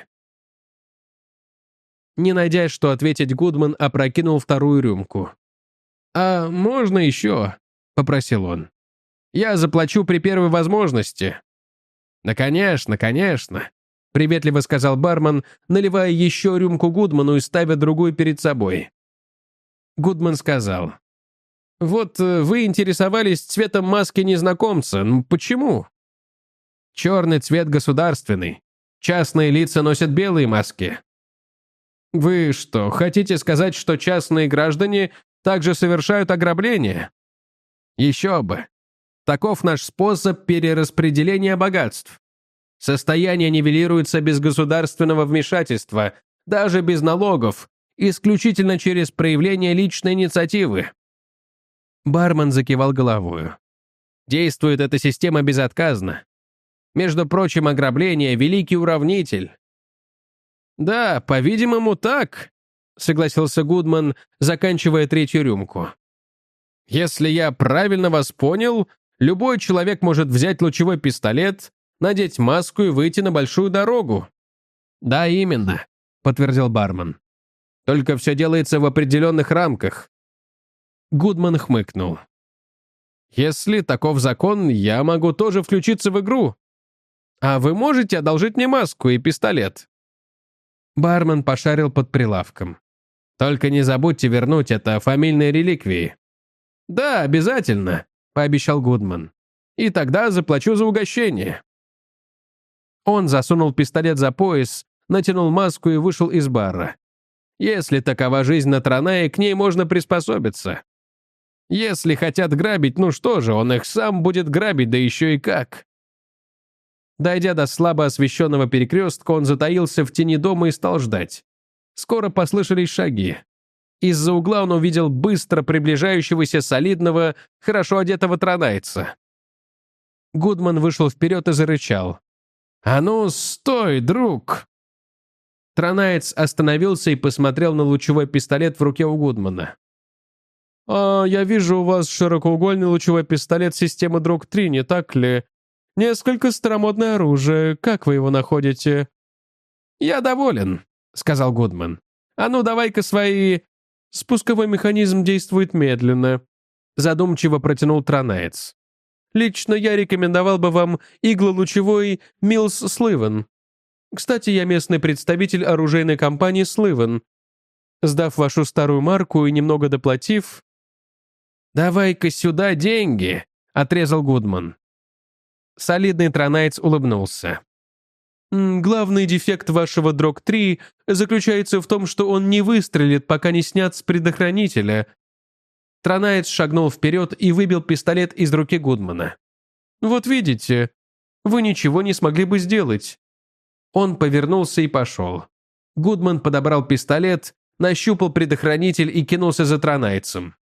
Не найдя, что ответить, Гудман опрокинул вторую рюмку. «А можно еще?» — попросил он. «Я заплачу при первой возможности». «Да, конечно, конечно», — приветливо сказал бармен, наливая еще рюмку Гудману и ставя другую перед собой. Гудман сказал: «Вот э, вы интересовались цветом маски незнакомца. Ну, почему?» «Черный цвет государственный. Частные лица носят белые маски». «Вы что, хотите сказать, что частные граждане также совершают ограбления?» «Еще бы. Таков наш способ перераспределения богатств. Состояние нивелируется без государственного вмешательства, даже без налогов, исключительно через проявление личной инициативы». Бармен закивал головою. «Действует эта система безотказно. Между прочим, ограбление — великий уравнитель». «Да, по-видимому, так», — согласился Гудман, заканчивая третью рюмку. «Если я правильно вас понял, любой человек может взять лучевой пистолет, надеть маску и выйти на большую дорогу». «Да, именно», — подтвердил бармен. «Только все делается в определенных рамках». Гудман хмыкнул. «Если таков закон, я могу тоже включиться в игру. А вы можете одолжить мне маску и пистолет?» Бармен пошарил под прилавком. «Только не забудьте вернуть это фамильные реликвии». «Да, обязательно», — пообещал Гудман. «И тогда заплачу за угощение». Он засунул пистолет за пояс, натянул маску и вышел из бара. Если такова жизнь на Транае, к ней можно приспособиться. Если хотят грабить, ну что же, он их сам будет грабить, да еще и как. Дойдя до слабо освещенного перекрестка, он затаился в тени дома и стал ждать. Скоро послышались шаги. Из-за угла он увидел быстро приближающегося солидного, хорошо одетого транайца. Гудман вышел вперед и зарычал: «А ну, стой, друг!» Транаец остановился и посмотрел на лучевой пистолет в руке у Гудмана. «А я вижу, у вас широкоугольный лучевой пистолет системы Дрог три, не так ли? Несколько старомодное оружие. Как вы его находите?» «Я доволен», — сказал Гудман. «А ну, давай-ка свои...» «Спусковой механизм действует медленно», — задумчиво протянул Транаец. «Лично я рекомендовал бы вам иглолучевой Милс Сливен. Кстати, я местный представитель оружейной компании Сливен. Сдав вашу старую марку и немного доплатив...» «Давай-ка сюда деньги», — отрезал Гудман. Солидный транайц улыбнулся. «Главный дефект вашего Дрог три заключается в том, что он не выстрелит, пока не снят с предохранителя». Транаец шагнул вперед и выбил пистолет из руки Гудмана. «Вот видите, вы ничего не смогли бы сделать». Он повернулся и пошел. Гудман подобрал пистолет, нащупал предохранитель и кинулся за транайцем.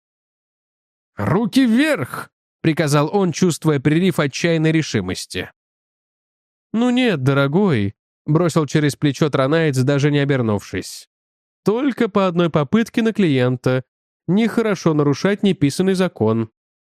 «Руки вверх!» — приказал он, чувствуя прилив отчаянной решимости. «Ну нет, дорогой», — бросил через плечо транаец, даже не обернувшись. «Только по одной попытке на клиента. Нехорошо нарушать неписанный закон».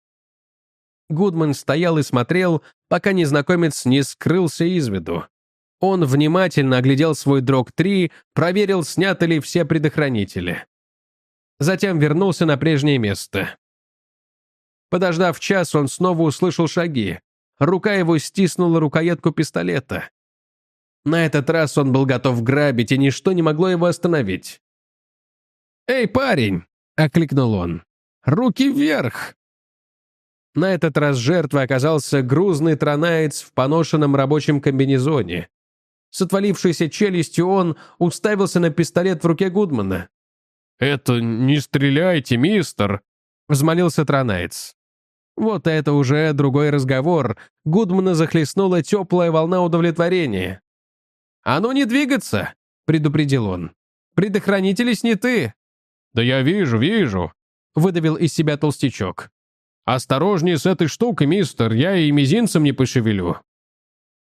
Гудман стоял и смотрел, пока незнакомец не скрылся из виду. Он внимательно оглядел свой Дрог три, проверил, сняты ли все предохранители. Затем вернулся на прежнее место. Подождав час, он снова услышал шаги. Рука его стиснула рукоятку пистолета. На этот раз он был готов грабить, и ничто не могло его остановить. «Эй, парень!» — окликнул он. «Руки вверх!» На этот раз жертвой оказался грузный транаец в поношенном рабочем комбинезоне. С отвалившейся челюстью он уставился на пистолет в руке Гудмана. «Это не стреляйте, мистер!» — взмолился транаец. Вот это уже другой разговор. Гудмана захлестнула теплая волна удовлетворения. «А ну не двигаться!» — предупредил он. «Предохранители сняты!» «Да я вижу, вижу!» — выдавил из себя толстячок. «Осторожнее с этой штукой, мистер, я и мизинцем не пошевелю».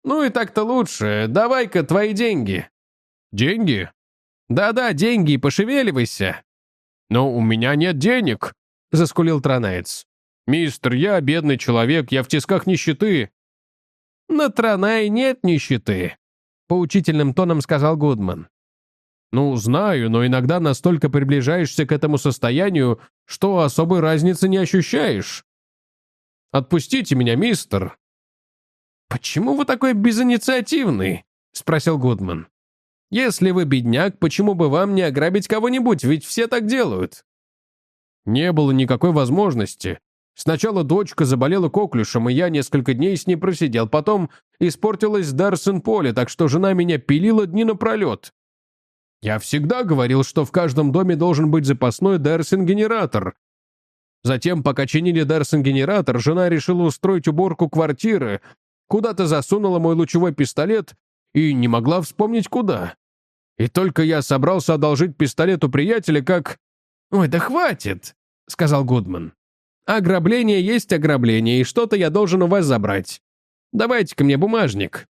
«Ну и так-то лучше. Давай-ка твои деньги». «Деньги?» «Да-да, деньги, пошевеливайся». «Но у меня нет денег», — заскулил Транаец. «Мистер, я бедный человек, я в тисках нищеты». «На Транае нет нищеты», — поучительным тоном сказал Гудман. «Ну, знаю, но иногда настолько приближаешься к этому состоянию, что особой разницы не ощущаешь. Отпустите меня, мистер». «Почему вы такой безинициативный?» — спросил Гудман. «Если вы бедняк, почему бы вам не ограбить кого-нибудь, ведь все так делают». Не было никакой возможности. Сначала дочка заболела коклюшем, и я несколько дней с ней просидел. Потом испортилась Дарсен-поле, так что жена меня пилила дни напролет. Я всегда говорил, что в каждом доме должен быть запасной Дарсен-генератор. Затем, пока чинили Дарсен-генератор, жена решила устроить уборку квартиры, куда-то засунула мой лучевой пистолет и не могла вспомнить куда. И только я собрался одолжить пистолет у приятеля, как... «Ой, да хватит», — сказал Гудман. «Ограбление есть ограбление, и что-то я должен у вас забрать. Давайте-ка мне бумажник».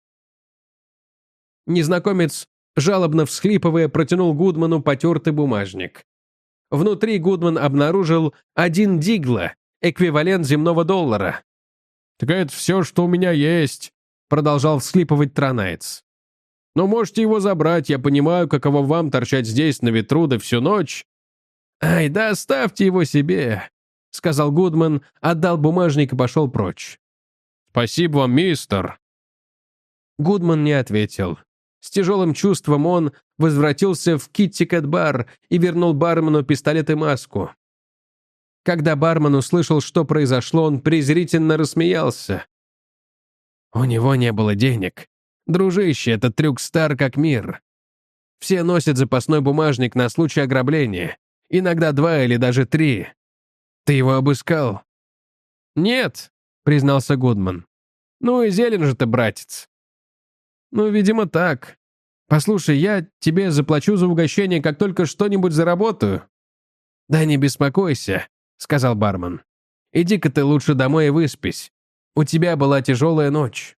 Незнакомец, жалобно всхлипывая, протянул Гудману потертый бумажник. Внутри Гудман обнаружил один дигло, эквивалент земного доллара. «Так это все, что у меня есть», — продолжал всхлипывать Транаец. «Но можете его забрать, я понимаю, каково вам торчать здесь на ветру да всю ночь». «Ай, да оставьте его себе», — сказал Гудман, отдал бумажник и пошел прочь. «Спасибо вам, мистер». Гудман не ответил. С тяжелым чувством он возвратился в Китти-Кэт-бар и вернул бармену пистолет и маску. Когда бармен услышал, что произошло, он презрительно рассмеялся. «У него не было денег. Дружище, этот трюк стар как мир. Все носят запасной бумажник на случай ограбления. Иногда два или даже три. Ты его обыскал?» «Нет», — признался Гудман. «Ну и зелен же ты, братец». «Ну, видимо, так. Послушай, я тебе заплачу за угощение, как только что-нибудь заработаю». «Да не беспокойся», — сказал бармен. «Иди-ка ты лучше домой и выспись. У тебя была тяжелая ночь».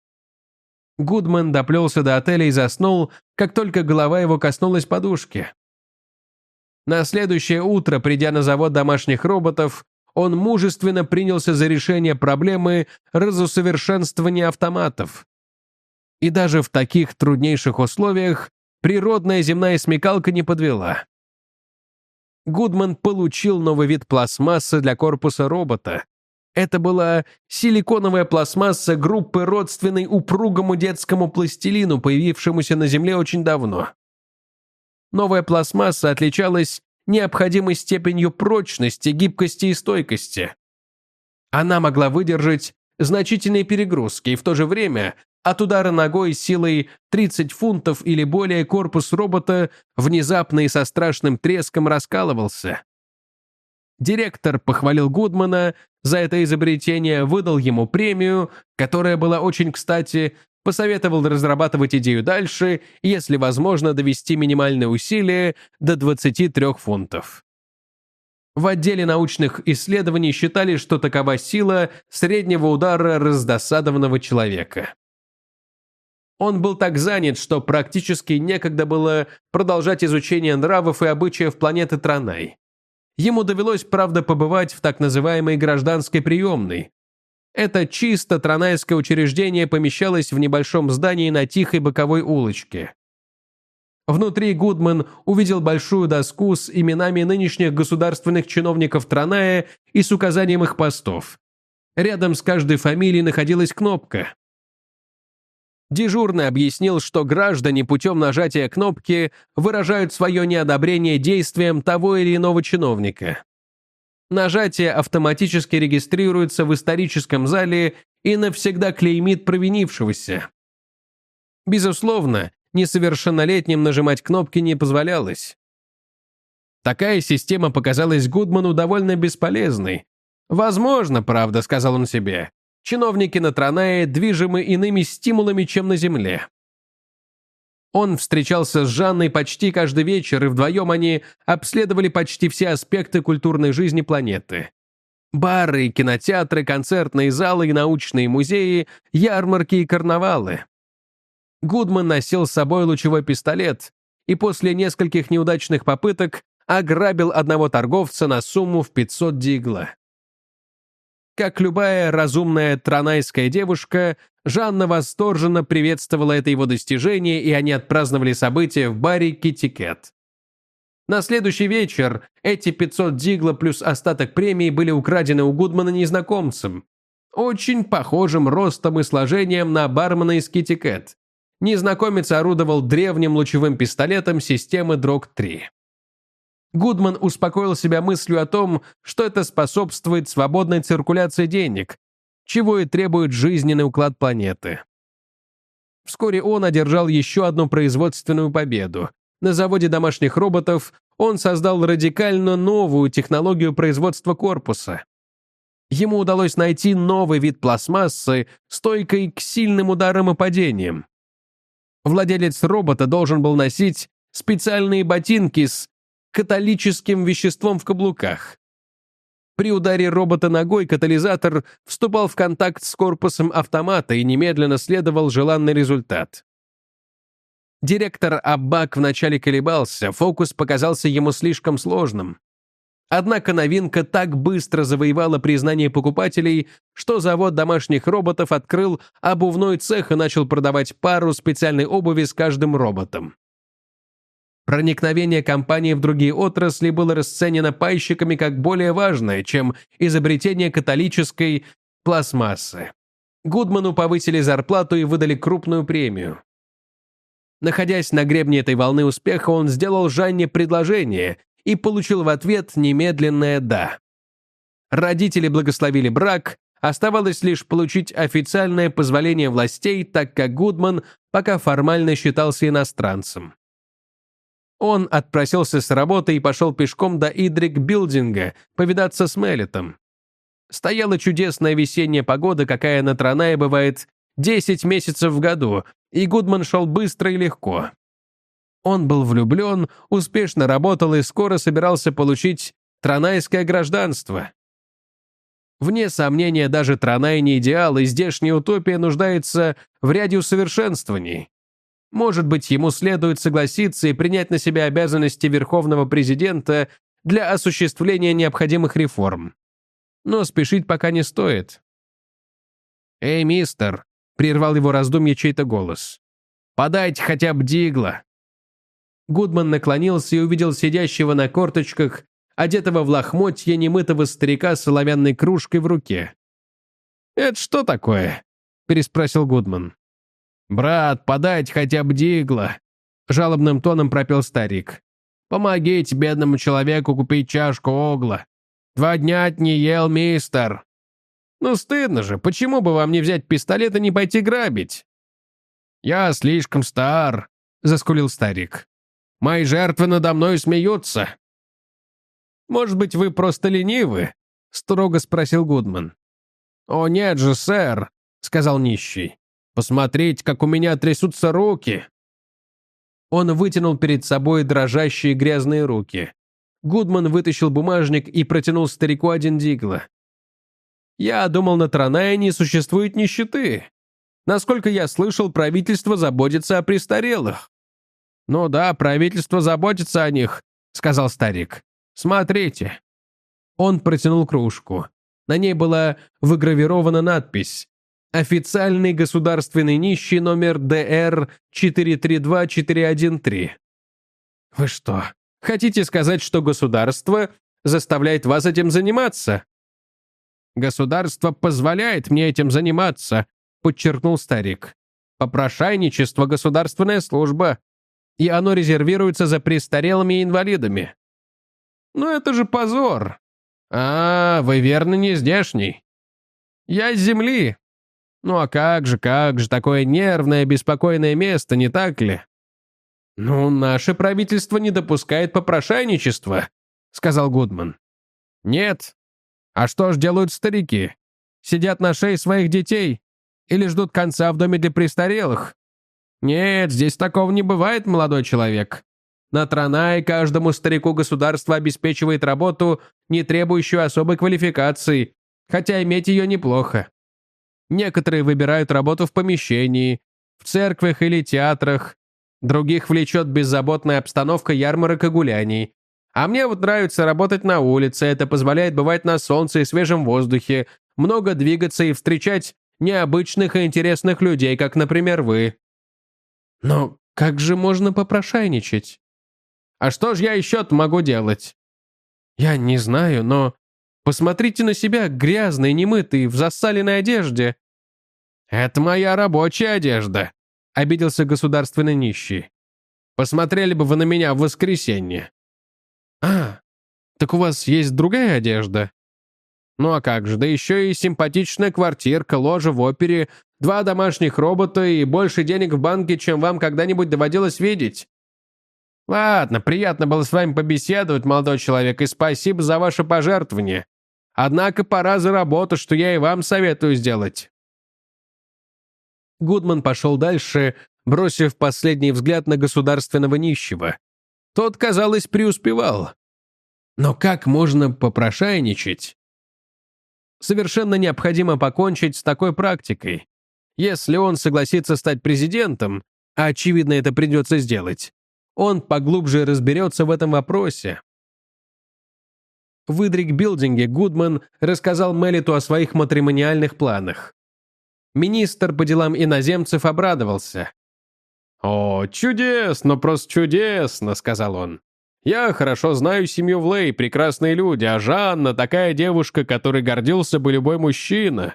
Гудман доплелся до отеля и заснул, как только голова его коснулась подушки. На следующее утро, придя на завод домашних роботов, он мужественно принялся за решение проблемы разусовершенствования автоматов. И даже в таких труднейших условиях природная земная смекалка не подвела. Гудман получил новый вид пластмассы для корпуса робота. Это была силиконовая пластмасса группы, родственной упругому детскому пластилину, появившемуся на Земле очень давно. Новая пластмасса отличалась необходимой степенью прочности, гибкости и стойкости. Она могла выдержать значительные перегрузки, и в то же время от удара ногой силой тридцать фунтов или более корпус робота внезапно и со страшным треском раскалывался. Директор похвалил Гудмана за это изобретение, выдал ему премию, которая была очень кстати, посоветовал разрабатывать идею дальше и, если возможно, довести минимальные усилия до двадцати трёх фунтов. В отделе научных исследований считали, что такова сила среднего удара раздосадованного человека. Он был так занят, что практически некогда было продолжать изучение нравов и обычаев планеты Транай. Ему довелось, правда, побывать в так называемой гражданской приемной. Это чисто транайское учреждение помещалось в небольшом здании на тихой боковой улочке. Внутри Гудман увидел большую доску с именами нынешних государственных чиновников Траная и с указанием их постов. Рядом с каждой фамилией находилась кнопка. Дежурный объяснил, что граждане путем нажатия кнопки выражают свое неодобрение действиям того или иного чиновника. Нажатие автоматически регистрируется в историческом зале и навсегда клеймит провинившегося. Безусловно, несовершеннолетним нажимать кнопки не позволялось. Такая система показалась Гудману довольно бесполезной. «Возможно, правда», — сказал он себе, — «чиновники на Транае движимы иными стимулами, чем на Земле». Он встречался с Жанной почти каждый вечер, и вдвоем они обследовали почти все аспекты культурной жизни планеты. Бары, кинотеатры, концертные залы и научные музеи, ярмарки и карнавалы. Гудман носил с собой лучевой пистолет и после нескольких неудачных попыток ограбил одного торговца на сумму в пятьсот дигла. Как любая разумная транайская девушка, Жанна восторженно приветствовала это его достижение, и они отпраздновали событие в баре «Китти-Кэт». На следующий вечер эти пятьсот дигла плюс остаток премии были украдены у Гудмана незнакомцем, очень похожим ростом и сложением на бармена из «Китти-Кэт». Незнакомец орудовал древним лучевым пистолетом системы дрог три. Гудман успокоил себя мыслью о том, что это способствует свободной циркуляции денег, чего и требует жизненный уклад планеты. Вскоре он одержал еще одну производственную победу. На заводе домашних роботов он создал радикально новую технологию производства корпуса. Ему удалось найти новый вид пластмассы, стойкой к сильным ударам и падениям. Владелец робота должен был носить специальные ботинки с каталическим веществом в каблуках. При ударе робота ногой катализатор вступал в контакт с корпусом автомата и немедленно следовал желанный результат. Директор Аббак вначале колебался, фокус показался ему слишком сложным. Однако новинка так быстро завоевала признание покупателей, что завод домашних роботов открыл обувной цех и начал продавать пару специальной обуви с каждым роботом. Проникновение компании в другие отрасли было расценено пайщиками как более важное, чем изобретение каталической пластмассы. Гудману повысили зарплату и выдали крупную премию. Находясь на гребне этой волны успеха, он сделал Жанне предложение и получил в ответ немедленное «да». Родители благословили брак, оставалось лишь получить официальное позволение властей, так как Гудман пока формально считался иностранцем. Он отпросился с работы и пошел пешком до Идрик-билдинга повидаться с Меллетом. Стояла чудесная весенняя погода, какая на Транае бывает десять месяцев в году, и Гудман шел быстро и легко. Он был влюблен, успешно работал и скоро собирался получить транайское гражданство. Вне сомнения, даже Транай не идеал, и здешняя утопия нуждается в ряде усовершенствований. Может быть, ему следует согласиться и принять на себя обязанности верховного президента для осуществления необходимых реформ. Но спешить пока не стоит. «Эй, мистер!» — прервал его раздумье чей-то голос. «Подайте хотя бы дигла!» Гудман наклонился и увидел сидящего на корточках, одетого в лохмотье немытого старика с оловянной кружкой в руке. «Это что такое?» — переспросил Гудман. «Брат, подайте хотя бы дигла!» — жалобным тоном пропел старик. «Помогите бедному человеку купить чашку огла. Два дня не ел, мистер!» «Ну стыдно же, почему бы вам не взять пистолет и не пойти грабить?» «Я слишком стар», — заскулил старик. «Мои жертвы надо мной смеются». «Может быть, вы просто ленивы?» — строго спросил Гудман. «О нет же, сэр», — сказал нищий. «Посмотрите, как у меня трясутся руки». Он вытянул перед собой дрожащие грязные руки. Гудман вытащил бумажник и протянул старику один дигла. «Я думал, на Транае не существует нищеты. Насколько я слышал, правительство заботится о престарелых». «Ну да, правительство заботится о них», — сказал старик. «Смотрите». Он протянул кружку. На ней была выгравирована надпись «Официальный государственный нищий номер Д Р четыре три два четыре один три». «Вы что, хотите сказать, что государство заставляет вас этим заниматься?» «Государство позволяет мне этим заниматься», — подчеркнул старик. «Попрошайничество — государственная служба, и оно резервируется за престарелыми и инвалидами». «Ну это же позор!» «А, вы верно не здешний?» «Я с земли». «Ну а как же, как же, такое нервное, беспокойное место, не так ли?» «Ну, наше правительство не допускает попрошайничества», — сказал Гудман. «Нет. А что ж делают старики? Сидят на шее своих детей? Или ждут конца в доме для престарелых?» «Нет, здесь такого не бывает, молодой человек. На Транае каждому старику государство обеспечивает работу, не требующую особой квалификации, хотя иметь ее неплохо. Некоторые выбирают работу в помещении, в церквях или театрах, других влечет беззаботная обстановка ярмарок и гуляний. А мне вот нравится работать на улице, это позволяет бывать на солнце и свежем воздухе, много двигаться и встречать необычных и интересных людей, как, например, вы. Но как же можно попрошайничать? А что ж я еще-то могу делать? Я не знаю, но посмотрите на себя, грязный, немытый, в засаленной одежде. Это моя рабочая одежда, обиделся государственный нищий. Посмотрели бы вы на меня в воскресенье. А, так у вас есть другая одежда? Ну а как же, да еще и симпатичная квартирка, ложа в опере, два домашних робота и больше денег в банке, чем вам когда-нибудь доводилось видеть. Ладно, приятно было с вами побеседовать, молодой человек, и спасибо за ваше пожертвование. Однако пора за работу, что я и вам советую сделать. Гудман пошел дальше, бросив последний взгляд на государственного нищего. Тот, казалось, преуспевал. Но как можно попрошайничать? Совершенно необходимо покончить с такой практикой. Если он согласится стать президентом, а очевидно это придется сделать, он поглубже разберется в этом вопросе. В Идрик-билдинге Гудман рассказал Меллету о своих матримониальных планах. Министр по делам иноземцев обрадовался. «О, чудесно, просто чудесно», — сказал он. «Я хорошо знаю семью Влей, прекрасные люди, а Жанна — такая девушка, которой гордился бы любой мужчина».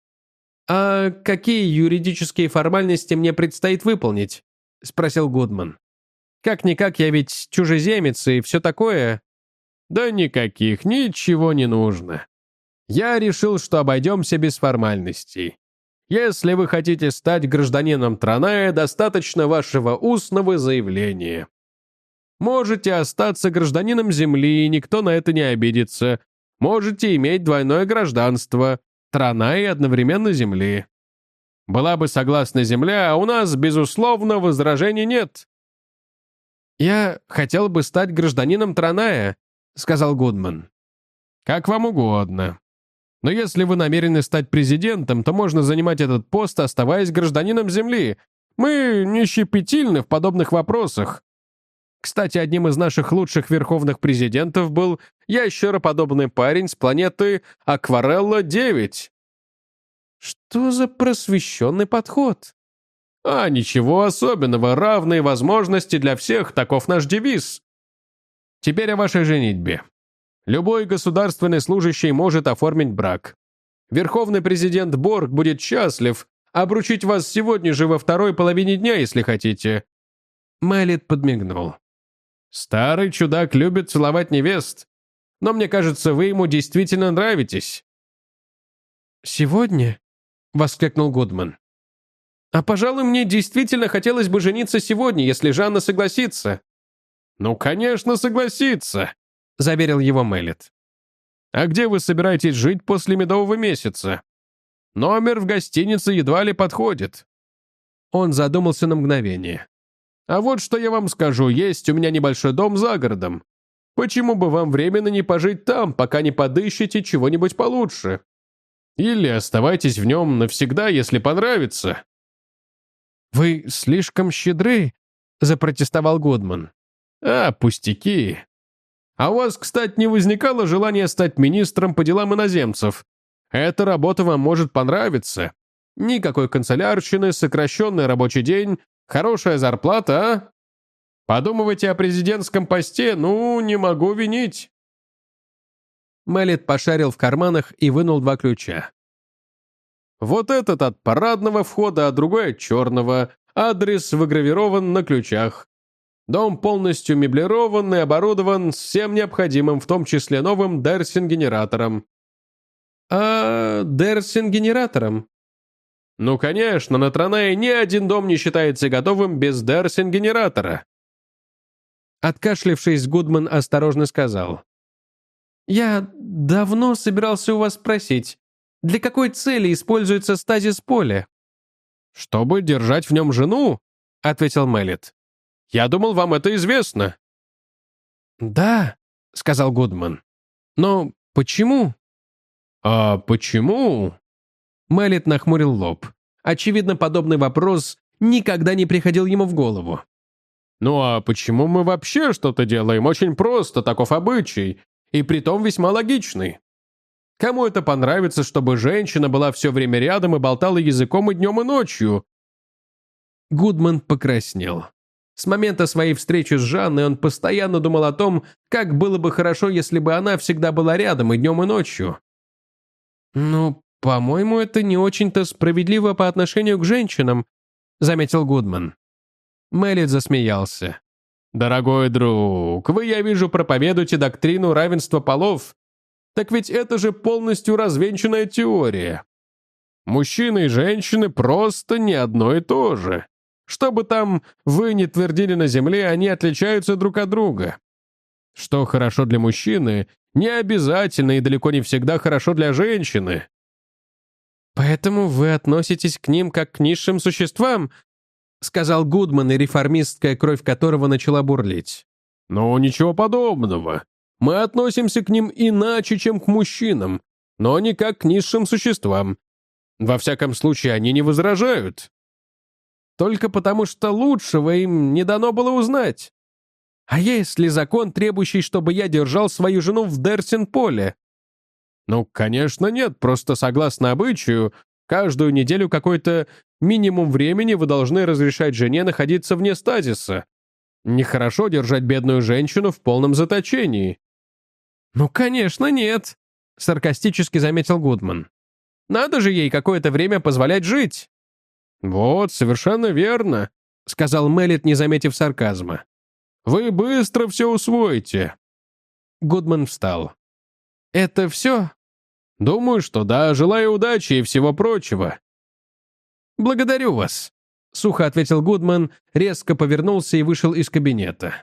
«А какие юридические формальности мне предстоит выполнить?» — спросил Гудман. «Как-никак я ведь чужеземец и все такое». «Да никаких, ничего не нужно. Я решил, что обойдемся без формальностей. Если вы хотите стать гражданином Траная, достаточно вашего устного заявления. Можете остаться гражданином Земли, и никто на это не обидится. Можете иметь двойное гражданство, Траная и одновременно Земли. Была бы согласна Земля, а у нас, безусловно, возражений нет». «Я хотел бы стать гражданином Траная», — сказал Гудман. «Как вам угодно. Но если вы намерены стать президентом, то можно занимать этот пост, оставаясь гражданином Земли. Мы не щепетильны в подобных вопросах. Кстати, одним из наших лучших верховных президентов был ящероподобный парень с планеты Акварелла девять. Что за просвещенный подход? А ничего особенного, равные возможности для всех, таков наш девиз. Теперь о вашей женитьбе. Любой государственный служащий может оформить брак. Верховный президент Борг будет счастлив обручить вас сегодня же во второй половине дня, если хотите». Меллет подмигнул. «Старый чудак любит целовать невест, но мне кажется, вы ему действительно нравитесь». «Сегодня?» — воскликнул Гудман. «А, пожалуй, мне действительно хотелось бы жениться сегодня, если Жанна согласится». «Ну, конечно, согласится», — заверил его Меллет. «А где вы собираетесь жить после медового месяца? Номер в гостинице едва ли подходит». Он задумался на мгновение. «А вот что я вам скажу, есть у меня небольшой дом за городом. Почему бы вам временно не пожить там, пока не подыщете чего-нибудь получше? Или оставайтесь в нем навсегда, если понравится». «Вы слишком щедры», — запротестовал Гудман. «А, пустяки. А у вас, кстати, не возникало желания стать министром по делам иноземцев? Эта работа вам может понравиться. Никакой канцелярщины, сокращенный рабочий день, хорошая зарплата, а? Подумывайте о президентском посте, ну, не могу винить». Меллет пошарил в карманах и вынул два ключа. «Вот этот от парадного входа, а другой от черного. Адрес выгравирован на ключах. Дом полностью меблирован и оборудован всем необходимым, в том числе новым Дерсин-генератором». «А Дерсин-генератором?» «Ну, конечно, на Транае ни один дом не считается готовым без Дерсин-генератора». Откашлившись, Гудман осторожно сказал. «Я давно собирался у вас спросить, для какой цели используется стазис поля?» «Чтобы держать в нем жену», — ответил Меллет. Я думал, вам это известно». «Да», — сказал Гудман. «Но почему?» «А почему?» Мэллет нахмурил лоб. Очевидно, подобный вопрос никогда не приходил ему в голову. «Ну а почему мы вообще что-то делаем? Очень просто, таков обычай, и притом весьма логичный. Кому это понравится, чтобы женщина была все время рядом и болтала языком и днем, и ночью?» Гудман покраснел. С момента своей встречи с Жанной он постоянно думал о том, как было бы хорошо, если бы она всегда была рядом и днем, и ночью. «Ну, по-моему, это не очень-то справедливо по отношению к женщинам», — заметил Гудман. Мэллет засмеялся. «Дорогой друг, вы, я вижу, проповедуете доктрину равенства полов. Так ведь это же полностью развенчанная теория. Мужчины и женщины просто не одно и то же. Что бы там вы ни твердили на земле, они отличаются друг от друга. Что хорошо для мужчины, не обязательно и далеко не всегда хорошо для женщины». «Поэтому вы относитесь к ним как к низшим существам», — сказал Гудман, и реформистская кровь которого начала бурлить. «Ну, ничего подобного. Мы относимся к ним иначе, чем к мужчинам, но не как к низшим существам. Во всяком случае, они не возражают. Только потому, что лучшего им не дано было узнать. А есть ли закон, требующий, чтобы я держал свою жену в Дерсин-поле?» «Ну, конечно, нет, просто согласно обычаю, каждую неделю какой-то минимум времени вы должны разрешать жене находиться вне стазиса. Нехорошо держать бедную женщину в полном заточении». «Ну, конечно, нет», — саркастически заметил Гудман. «Надо же ей какое-то время позволять жить». «Вот, совершенно верно», — сказал Мэллет, не заметив сарказма. «Вы быстро все усвоите». Гудман встал. «Это все?» «Думаю, что да. Желаю удачи и всего прочего». «Благодарю вас», — сухо ответил Гудман, резко повернулся и вышел из кабинета.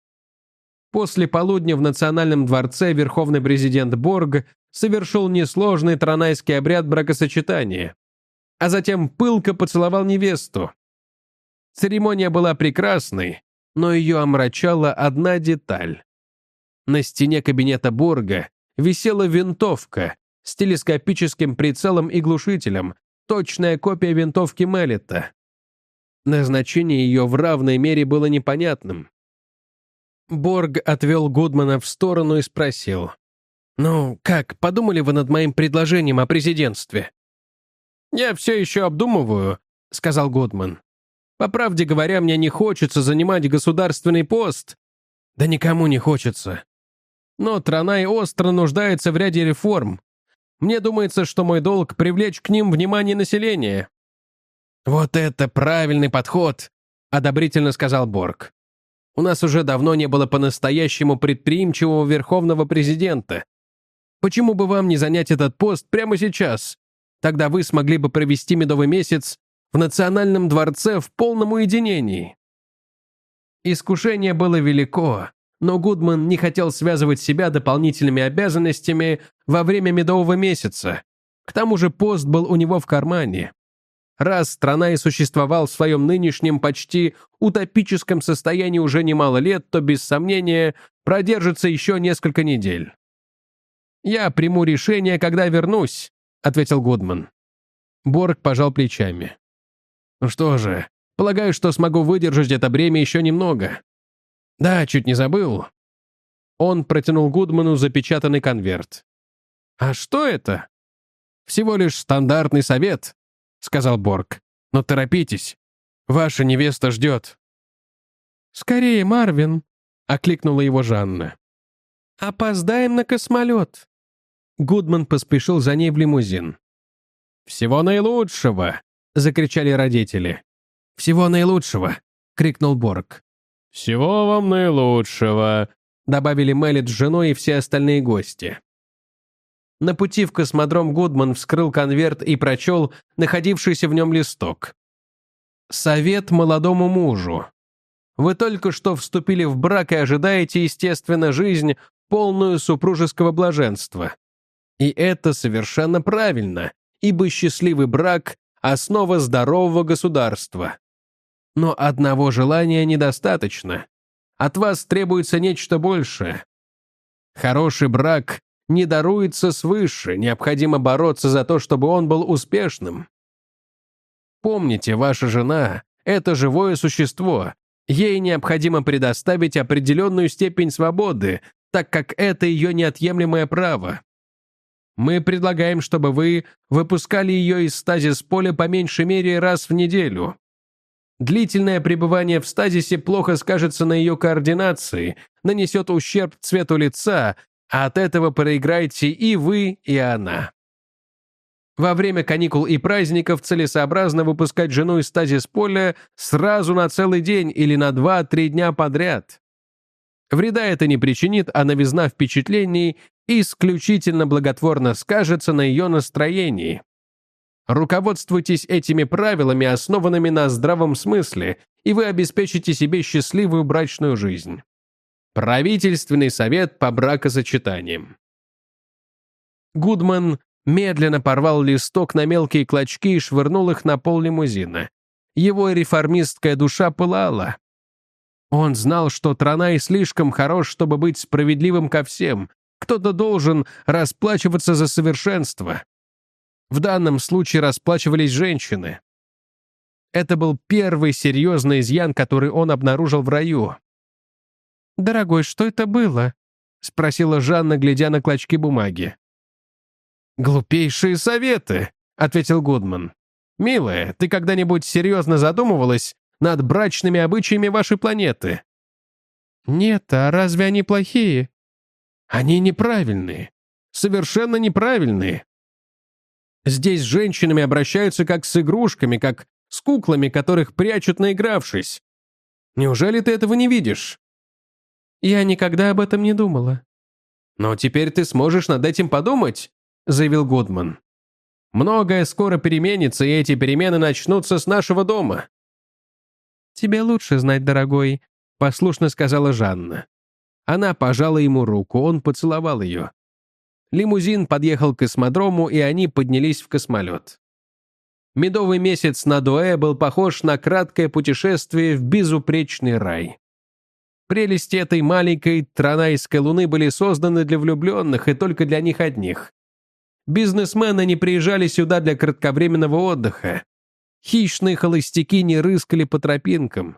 После полудня в Национальном дворце верховный президент Борг совершил несложный транайский обряд бракосочетания, а затем пылко поцеловал невесту. Церемония была прекрасной, но ее омрачала одна деталь. На стене кабинета Борга висела винтовка с телескопическим прицелом и глушителем, точная копия винтовки Мэллета. Назначение ее в равной мере было непонятным. Борг отвел Гудмана в сторону и спросил: «Ну, как, подумали вы над моим предложением о президентстве?» «Я все еще обдумываю», — сказал Гудман. «По правде говоря, мне не хочется занимать государственный пост». «Да никому не хочется. Но Транай остро нуждается в ряде реформ. Мне думается, что мой долг — привлечь к ним внимание населения». «Вот это правильный подход», — одобрительно сказал Борг. «У нас уже давно не было по-настоящему предприимчивого верховного президента. Почему бы вам не занять этот пост прямо сейчас? Тогда вы смогли бы провести медовый месяц в Национальном дворце в полном уединении». Искушение было велико, но Гудман не хотел связывать себя дополнительными обязанностями во время медового месяца. К тому же пост был у него в кармане. Раз страна и существовал в своем нынешнем почти утопическом состоянии уже немало лет, то, без сомнения, продержится еще несколько недель. «Я приму решение, когда вернусь», — ответил Гудман. Борг пожал плечами. «Ну что же, полагаю, что смогу выдержать это бремя еще немного. Да, чуть не забыл». Он протянул Гудману запечатанный конверт. «А что это?» «Всего лишь стандартный совет», — сказал Борг. «Но торопитесь. Ваша невеста ждет». «Скорее, Марвин», — окликнула его Жанна. «Опоздаем на космолет». Гудман поспешил за ней в лимузин. «Всего наилучшего!» — закричали родители. «Всего наилучшего!» — крикнул Борг. «Всего вам наилучшего!» — добавили Мэллет с женой и все остальные гости. На пути в космодром Гудман вскрыл конверт и прочел находившийся в нем листок. «Совет молодому мужу. Вы только что вступили в брак и ожидаете, естественно, жизнь, полную супружеского блаженства. И это совершенно правильно, ибо счастливый брак – основа здорового государства. Но одного желания недостаточно. От вас требуется нечто большее. Хороший брак не даруется свыше, необходимо бороться за то, чтобы он был успешным. Помните, ваша жена — это живое существо. Ей необходимо предоставить определенную степень свободы, так как это ее неотъемлемое право. Мы предлагаем, чтобы вы выпускали ее из стазис-поля по меньшей мере раз в неделю. Длительное пребывание в стазисе плохо скажется на ее координации, нанесет ущерб цвету лица, а от этого проиграете и вы, и она. Во время каникул и праздников целесообразно выпускать жену из стазис-поля сразу на целый день или на два-три дня подряд. Вреда это не причинит, а новизна впечатлений исключительно благотворно скажется на ее настроении. Руководствуйтесь этими правилами, основанными на здравом смысле, и вы обеспечите себе счастливую брачную жизнь. Правительственный совет по бракосочетаниям. Гудман медленно порвал листок на мелкие клочки и швырнул их на пол лимузина. Его реформистская душа пылала. Он знал, что Транай слишком хорош, чтобы быть справедливым ко всем. Кто-то должен расплачиваться за совершенство. В данном случае расплачивались женщины. Это был первый серьезный изъян, который он обнаружил в раю. «Дорогой, что это было?» — спросила Жанна, глядя на клочки бумаги. «Глупейшие советы», — ответил Гудман. «Милая, ты когда-нибудь серьезно задумывалась над брачными обычаями вашей планеты?» «Нет, а разве они плохие?» «Они неправильные. Совершенно неправильные. Здесь с женщинами обращаются как с игрушками, как с куклами, которых прячут наигравшись. Неужели ты этого не видишь?» «Я никогда об этом не думала». «Но теперь ты сможешь над этим подумать», — заявил Гудман. «Многое скоро переменится, и эти перемены начнутся с нашего дома». «Тебе лучше знать, дорогой», — послушно сказала Жанна. Она пожала ему руку, он поцеловал ее. Лимузин подъехал к космодрому, и они поднялись в космолет. Медовый месяц на Дуэ был похож на краткое путешествие в безупречный рай. Прелести этой маленькой транайской луны были созданы для влюбленных и только для них одних. Бизнесмены не приезжали сюда для кратковременного отдыха. Хищные холостяки не рыскали по тропинкам.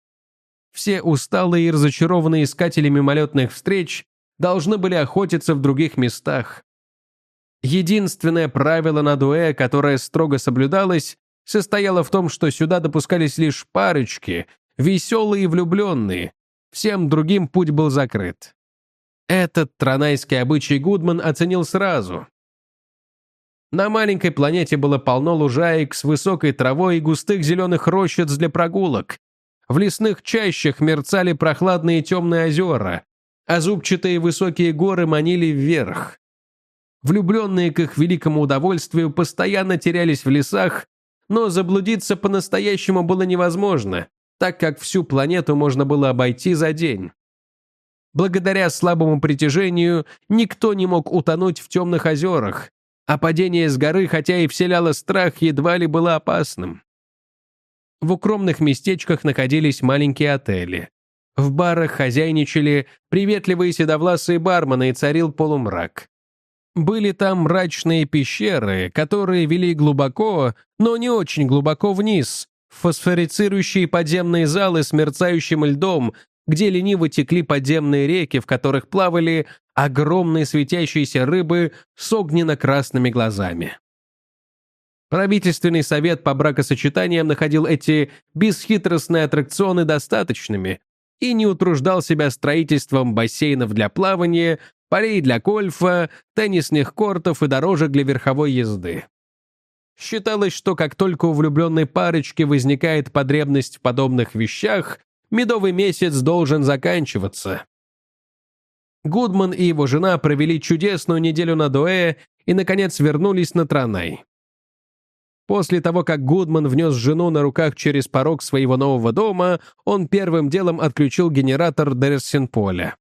Все усталые и разочарованные искатели мимолетных встреч должны были охотиться в других местах. Единственное правило на Дуэ, которое строго соблюдалось, состояло в том, что сюда допускались лишь парочки, веселые и влюбленные. Всем другим путь был закрыт. Этот транайский обычай Гудман оценил сразу. На маленькой планете было полно лужаек с высокой травой и густых зеленых рощиц для прогулок. В лесных чащах мерцали прохладные темные озера, а зубчатые высокие горы манили вверх. Влюбленные к их великому удовольствию постоянно терялись в лесах, но заблудиться по-настоящему было невозможно, так как всю планету можно было обойти за день. Благодаря слабому притяжению никто не мог утонуть в темных озерах, а падение с горы, хотя и вселяло страх, едва ли было опасным. В укромных местечках находились маленькие отели. В барах хозяйничали приветливые седовласые бармены, и царил полумрак. Были там мрачные пещеры, которые вели глубоко, но не очень глубоко вниз, в фосфорицирующие подземные залы с мерцающим льдом, где лениво текли подземные реки, в которых плавали огромные светящиеся рыбы с огненно-красными глазами. Правительственный совет по бракосочетаниям находил эти бесхитростные аттракционы достаточными и не утруждал себя строительством бассейнов для плавания, полей для гольфа, теннисных кортов и дорожек для верховой езды. Считалось, что как только у влюбленной парочки возникает потребность в подобных вещах, медовый месяц должен заканчиваться. Гудман и его жена провели чудесную неделю на Дуэ и, наконец, вернулись на Транай. После того, как Гудман внес жену на руках через порог своего нового дома, он первым делом отключил генератор Дерсенполя.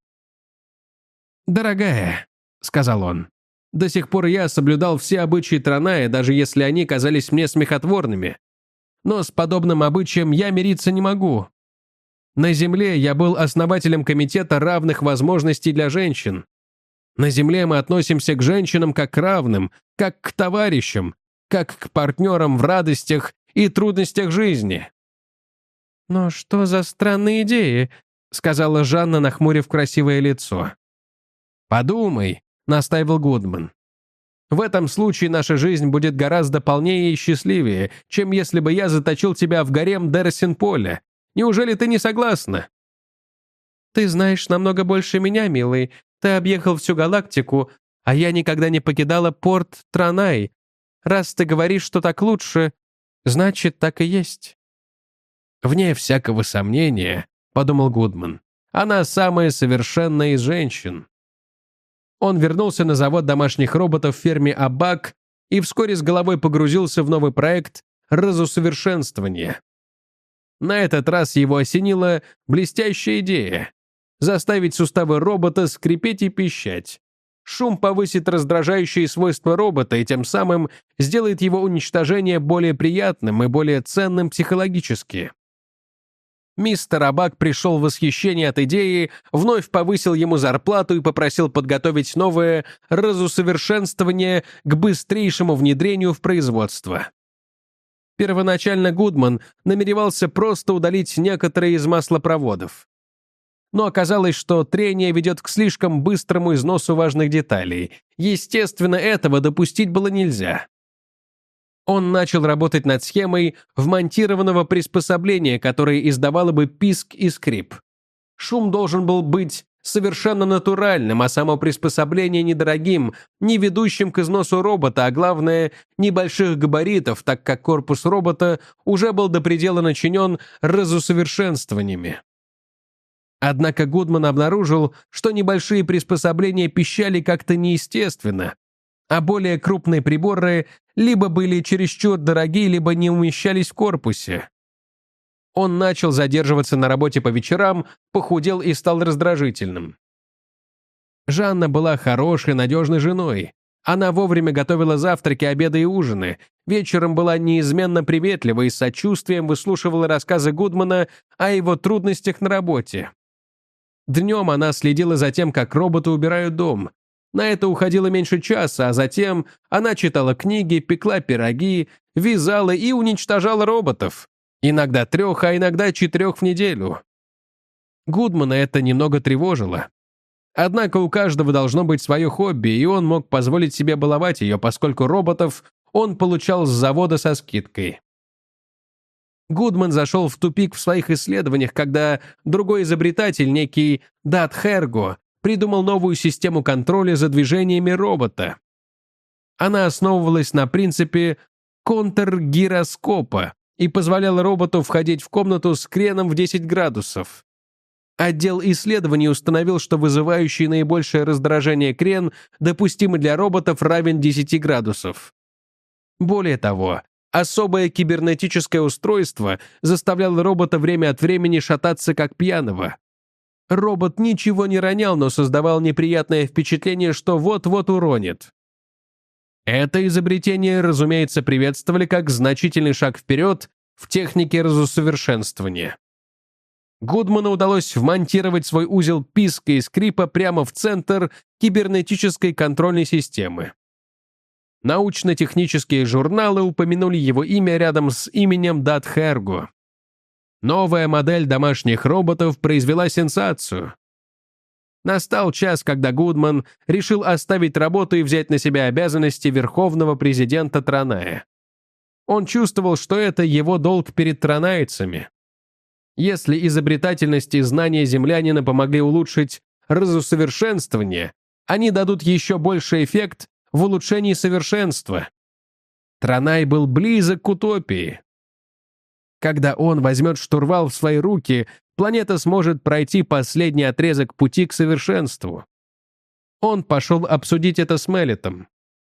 «Дорогая», — сказал он, — «до сих пор я соблюдал все обычаи Траная, даже если они казались мне смехотворными. Но с подобным обычаем я мириться не могу. На Земле я был основателем комитета равных возможностей для женщин. На Земле мы относимся к женщинам как к равным, как к товарищам, как к партнерам в радостях и трудностях жизни». «Но что за странные идеи?» — сказала Жанна, нахмурив красивое лицо. «Подумай», — настаивал Гудман. «В этом случае наша жизнь будет гораздо полнее и счастливее, чем если бы я заточил тебя в гарем Дерсин-Поля. Неужели ты не согласна?» «Ты знаешь намного больше меня, милый. Ты объехал всю галактику, а я никогда не покидала порт Транай. Раз ты говоришь, что так лучше, значит, так и есть». «Вне всякого сомнения», — подумал Гудман, «она самая совершенная из женщин». Он вернулся на завод домашних роботов в ферме Абак и вскоре с головой погрузился в новый проект разусовершенствования. На этот раз его осенила блестящая идея — заставить суставы робота скрипеть и пищать. Шум повысит раздражающие свойства робота и тем самым сделает его уничтожение более приятным и более ценным психологически. Мистер Абак пришел в восхищение от идеи, вновь повысил ему зарплату и попросил подготовить новое разусовершенствование к быстрейшему внедрению в производство. Первоначально Гудман намеревался просто удалить некоторые из маслопроводов. Но оказалось, что трение ведет к слишком быстрому износу важных деталей. Естественно, этого допустить было нельзя. Он начал работать над схемой вмонтированного приспособления, которое издавало бы писк и скрип. Шум должен был быть совершенно натуральным, а само приспособление недорогим, не ведущим к износу робота, а главное, небольших габаритов, так как корпус робота уже был до предела начинен разусовершенствованиями. Однако Гудман обнаружил, что небольшие приспособления пищали как-то неестественно, а более крупные приборы либо были чересчур дорогие, либо не умещались в корпусе. Он начал задерживаться на работе по вечерам, похудел и стал раздражительным. Жанна была хорошей, надежной женой. Она вовремя готовила завтраки, обеды и ужины. Вечером была неизменно приветлива и с сочувствием выслушивала рассказы Гудмана о его трудностях на работе. Днем она следила за тем, как роботы убирают дом. На это уходило меньше часа, а затем она читала книги, пекла пироги, вязала и уничтожала роботов. Иногда трех, а иногда четырех в неделю. Гудмана это немного тревожило. Однако у каждого должно быть свое хобби, и он мог позволить себе баловать ее, поскольку роботов он получал с завода со скидкой. Гудман зашел в тупик в своих исследованиях, когда другой изобретатель, некий Дат Херго, придумал новую систему контроля за движениями робота. Она основывалась на принципе контргироскопа и позволяла роботу входить в комнату с креном в десять градусов. Отдел исследований установил, что вызывающий наибольшее раздражение крен, допустимый для роботов, равен десяти градусов. Более того, особое кибернетическое устройство заставляло робота время от времени шататься как пьяного. Робот ничего не ронял, но создавал неприятное впечатление, что вот-вот уронит. Это изобретение, разумеется, приветствовали как значительный шаг вперед в технике разусовершенствования. Гудману удалось вмонтировать свой узел писка и скрипа прямо в центр кибернетической контрольной системы. Научно-технические журналы упомянули его имя рядом с именем Дат Херго. Новая модель домашних роботов произвела сенсацию. Настал час, когда Гудман решил оставить работу и взять на себя обязанности верховного президента Траная. Он чувствовал, что это его долг перед транайцами. Если изобретательность и знания землянина помогли улучшить разусовершенствование, они дадут еще больший эффект в улучшении совершенства. Транай был близок к утопии. Когда он возьмет штурвал в свои руки, планета сможет пройти последний отрезок пути к совершенству. Он пошел обсудить это с Меллетом.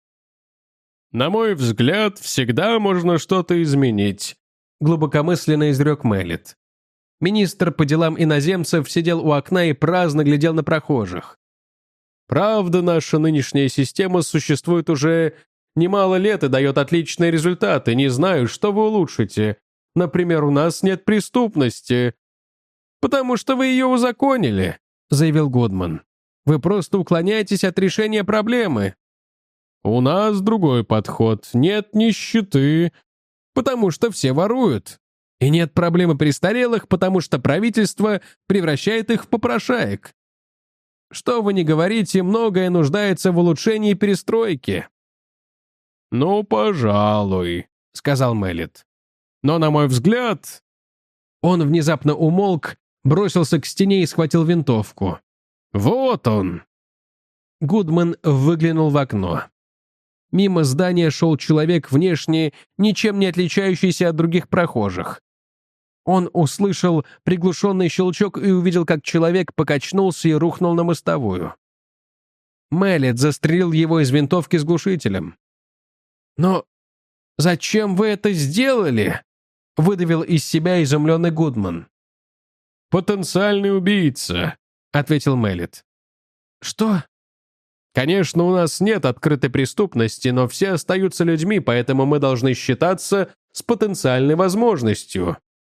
«На мой взгляд, всегда можно что-то изменить», — глубокомысленно изрек Меллет. Министр по делам иноземцев сидел у окна и праздно глядел на прохожих. «Правда, наша нынешняя система существует уже немало лет и дает отличные результаты. Не знаю, что вы улучшите. Например, у нас нет преступности. Потому что вы ее узаконили, заявил Гудман. Вы просто уклоняетесь от решения проблемы. У нас другой подход. Нет нищеты, потому что все воруют. И нет проблемы престарелых, потому что правительство превращает их в попрошаек. Что вы ни говорите, многое нуждается в улучшении и перестройке. «Ну, пожалуй», — сказал Мэллет. «Но, на мой взгляд...» Он внезапно умолк, бросился к стене и схватил винтовку. «Вот он!» Гудман выглянул в окно. Мимо здания шел человек, внешне ничем не отличающийся от других прохожих. Он услышал приглушенный щелчок и увидел, как человек покачнулся и рухнул на мостовую. Мэллет застрелил его из винтовки с глушителем. «Но зачем вы это сделали?» — выдавил из себя изумленный Гудман. «Потенциальный убийца», — ответил Мэллет. «Что?» «Конечно, у нас нет открытой преступности, но все остаются людьми, поэтому мы должны считаться с потенциальной возможностью».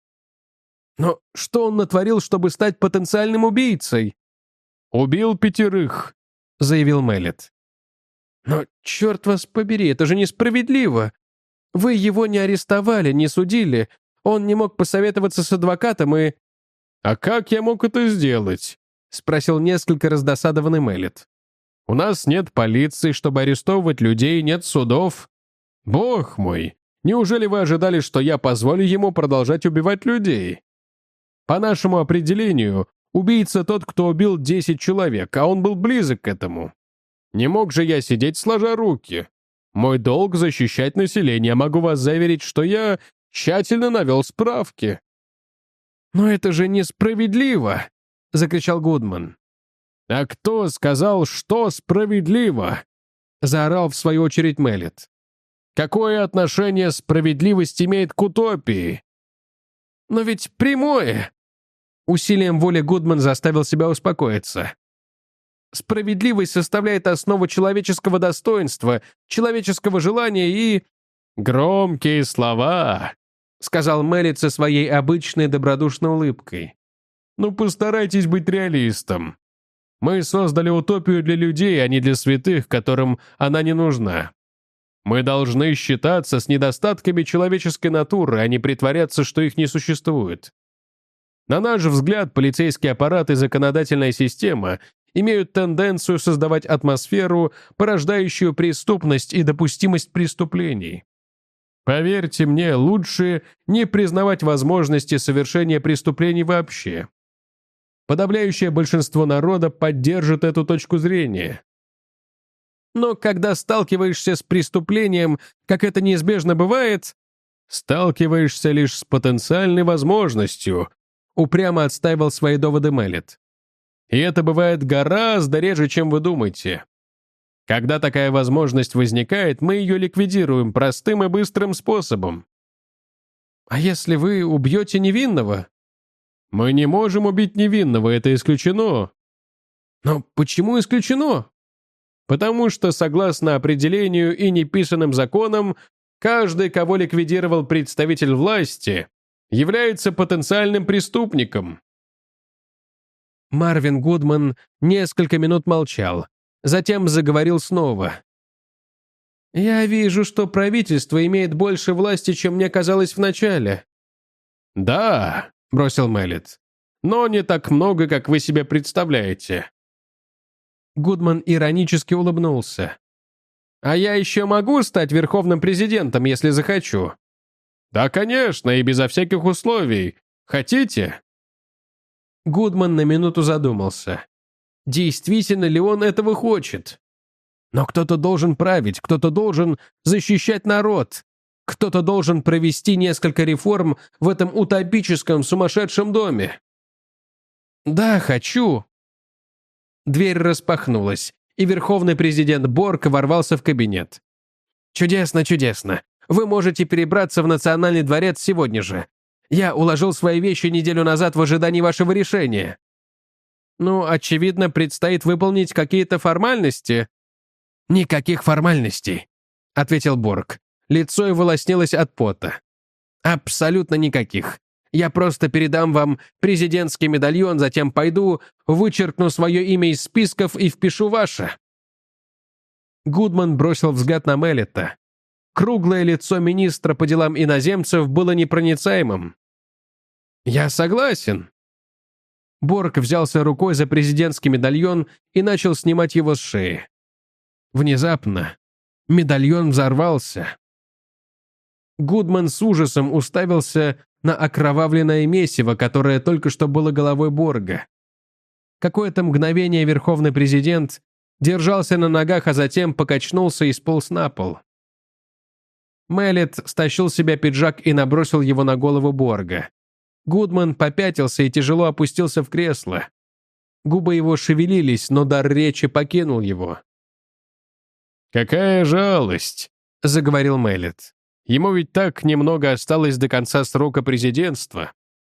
«Но что он натворил, чтобы стать потенциальным убийцей?» «Убил пятерых», — заявил Мэллет. «Но, черт вас побери, это же несправедливо. Вы его не арестовали, не судили. Он не мог посоветоваться с адвокатом и...» «А как я мог это сделать?» — спросил несколько раздосадованный Мэллет. «У нас нет полиции, чтобы арестовывать людей, нет судов. Бог мой, неужели вы ожидали, что я позволю ему продолжать убивать людей? По нашему определению, убийца тот, кто убил десять человек, а он был близок к этому. Не мог же я сидеть сложа руки. Мой долг — защищать население. Могу вас заверить, что я тщательно навел справки». «Но это же несправедливо!» — закричал Гудман. «А кто сказал, что справедливо?» — заорал в свою очередь Мэллет. «Какое отношение справедливость имеет к утопии?» «Но ведь прямое!» Усилием воли Гудман заставил себя успокоиться. «Справедливость составляет основу человеческого достоинства, человеческого желания и...» «Громкие слова!» — сказал Мэллет со своей обычной добродушной улыбкой. «Ну, постарайтесь быть реалистом. Мы создали утопию для людей, а не для святых, которым она не нужна. Мы должны считаться с недостатками человеческой натуры, а не притворяться, что их не существует. На наш взгляд, полицейский аппарат и законодательная система имеют тенденцию создавать атмосферу, порождающую преступность и допустимость преступлений. Поверьте мне, лучше не признавать возможности совершения преступлений вообще. Подавляющее большинство народа поддержит эту точку зрения. Но когда сталкиваешься с преступлением, как это неизбежно бывает, сталкиваешься лишь с потенциальной возможностью, упрямо отстаивал свои доводы Мэллет. И это бывает гораздо реже, чем вы думаете. Когда такая возможность возникает, мы ее ликвидируем простым и быстрым способом. А если вы убьете невинного? Мы не можем убить невинного, это исключено. Но почему исключено? Потому что, согласно определению и неписанным законам, каждый, кого ликвидировал представитель власти, является потенциальным преступником. Марвин Гудман несколько минут молчал, затем заговорил снова. «Я вижу, что правительство имеет больше власти, чем мне казалось вначале». «Да», — бросил Мэллет, — «но не так много, как вы себе представляете». Гудман иронически улыбнулся. «А я еще могу стать верховным президентом, если захочу?» «Да, конечно, и безо всяких условий. Хотите?» Гудман на минуту задумался. Действительно ли он этого хочет? Но кто-то должен править, кто-то должен защищать народ, кто-то должен провести несколько реформ в этом утопическом сумасшедшем доме. «Да, хочу». Дверь распахнулась, и верховный президент Борг ворвался в кабинет. «Чудесно, чудесно. Вы можете перебраться в Национальный дворец сегодня же. Я уложил свои вещи неделю назад в ожидании вашего решения». «Ну, очевидно, предстоит выполнить какие-то формальности». «Никаких формальностей», — ответил Борг. Лицо его лоснилось от пота. Абсолютно никаких. Я просто передам вам президентский медальон, затем пойду, вычеркну свое имя из списков и впишу ваше». Гудман бросил взгляд на Меллета. Круглое лицо министра по делам иноземцев было непроницаемым. «Я согласен». Борг взялся рукой за президентский медальон и начал снимать его с шеи. Внезапно медальон взорвался. Гудман с ужасом уставился на окровавленное месиво, которое только что было головой Борга. Какое-то мгновение верховный президент держался на ногах, а затем покачнулся и сполз на пол. Меллет стащил с себя пиджак и набросил его на голову Борга. Гудман попятился и тяжело опустился в кресло. Губы его шевелились, но дар речи покинул его. «Какая жалость», — заговорил Меллет. «Ему ведь так немного осталось до конца срока президентства.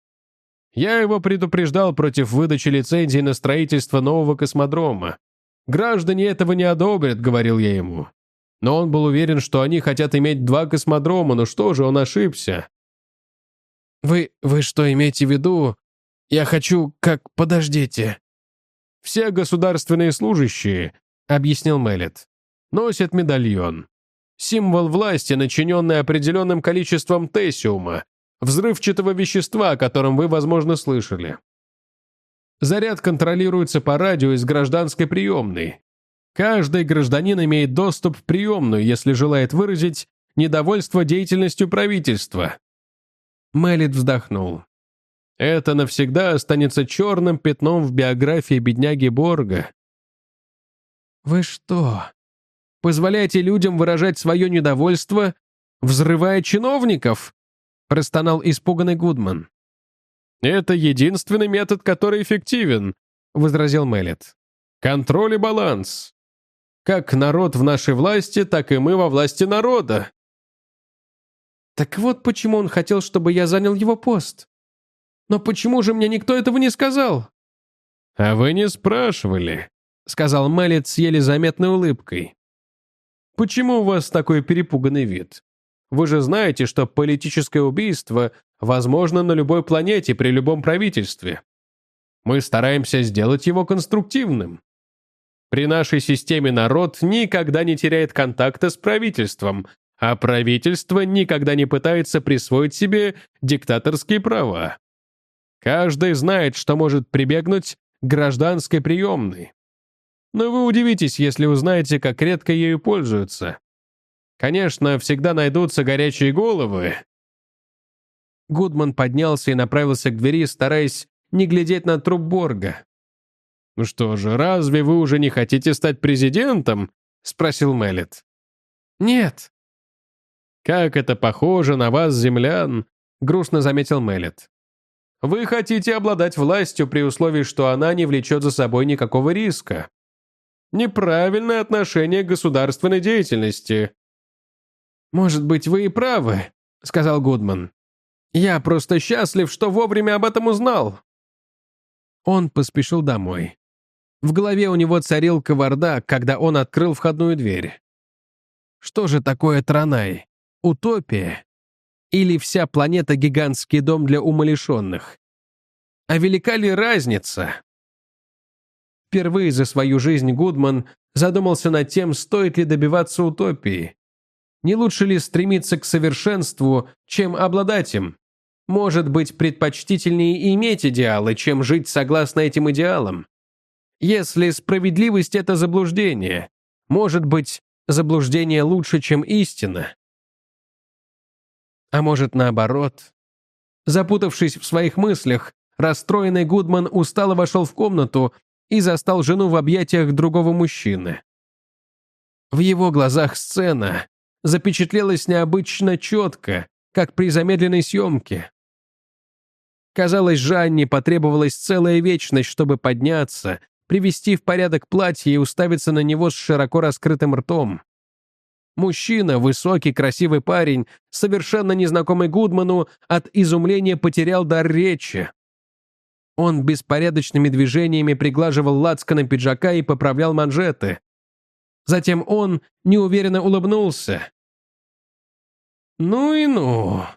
Я его предупреждал против выдачи лицензии на строительство нового космодрома. Граждане этого не одобрят», — говорил я ему. Но он был уверен, что они хотят иметь два космодрома, но что же, он ошибся. «Вы... вы что имеете в виду? Я хочу... как... подождите». «Все государственные служащие», — объяснил Меллет, — «носят медальон. Символ власти, начиненный определенным количеством тессиума, взрывчатого вещества, о котором вы, возможно, слышали. Заряд контролируется по радио из гражданской приемной. Каждый гражданин имеет доступ в приемную, если желает выразить недовольство деятельностью правительства». Меллет вздохнул. «Это навсегда останется черным пятном в биографии бедняги Борга». «Вы что, позволяете людям выражать свое недовольство, взрывая чиновников?» — простонал испуганный Гудман. «Это единственный метод, который эффективен», — возразил Меллет. «Контроль и баланс. Как народ в нашей власти, так и мы во власти народа». «Так вот почему он хотел, чтобы я занял его пост. Но почему же мне никто этого не сказал?» «А вы не спрашивали», — сказал Меллет с еле заметной улыбкой. «Почему у вас такой перепуганный вид? Вы же знаете, что политическое убийство возможно на любой планете при любом правительстве. Мы стараемся сделать его конструктивным. При нашей системе народ никогда не теряет контакта с правительством, а правительство никогда не пытается присвоить себе диктаторские права. Каждый знает, что может прибегнуть к гражданской приемной. Но вы удивитесь, если узнаете, как редко ею пользуются. Конечно, всегда найдутся горячие головы». Гудман поднялся и направился к двери, стараясь не глядеть на труп Борга. «Ну что же, разве вы уже не хотите стать президентом?» — спросил Меллет. «Нет». «Как это похоже на вас, землян», — грустно заметил Меллет. «Вы хотите обладать властью при условии, что она не влечет за собой никакого риска. Неправильное отношение к государственной деятельности». «Может быть, вы и правы», — сказал Гудман. «Я просто счастлив, что вовремя об этом узнал». Он поспешил домой. В голове у него царил кавардак, когда он открыл входную дверь. Что же такое Транай? Утопия? Или вся планета — гигантский дом для умалишенных? А велика ли разница? Впервые за свою жизнь Гудман задумался над тем, стоит ли добиваться утопии. Не лучше ли стремиться к совершенству, чем обладать им? Может быть, предпочтительнее иметь идеалы, чем жить согласно этим идеалам? Если справедливость — это заблуждение, может быть, заблуждение лучше, чем истина? А может, наоборот? Запутавшись в своих мыслях, расстроенный Гудман устало вошел в комнату и застал жену в объятиях другого мужчины. В его глазах сцена запечатлелась необычно четко, как при замедленной съемке. Казалось, Жанне потребовалась целая вечность, чтобы подняться, привести в порядок платье и уставиться на него с широко раскрытым ртом. Мужчина, высокий, красивый парень, совершенно незнакомый Гудману, от изумления потерял дар речи. Он беспорядочными движениями приглаживал лацканы пиджака и поправлял манжеты. Затем он неуверенно улыбнулся. «Ну и ну», —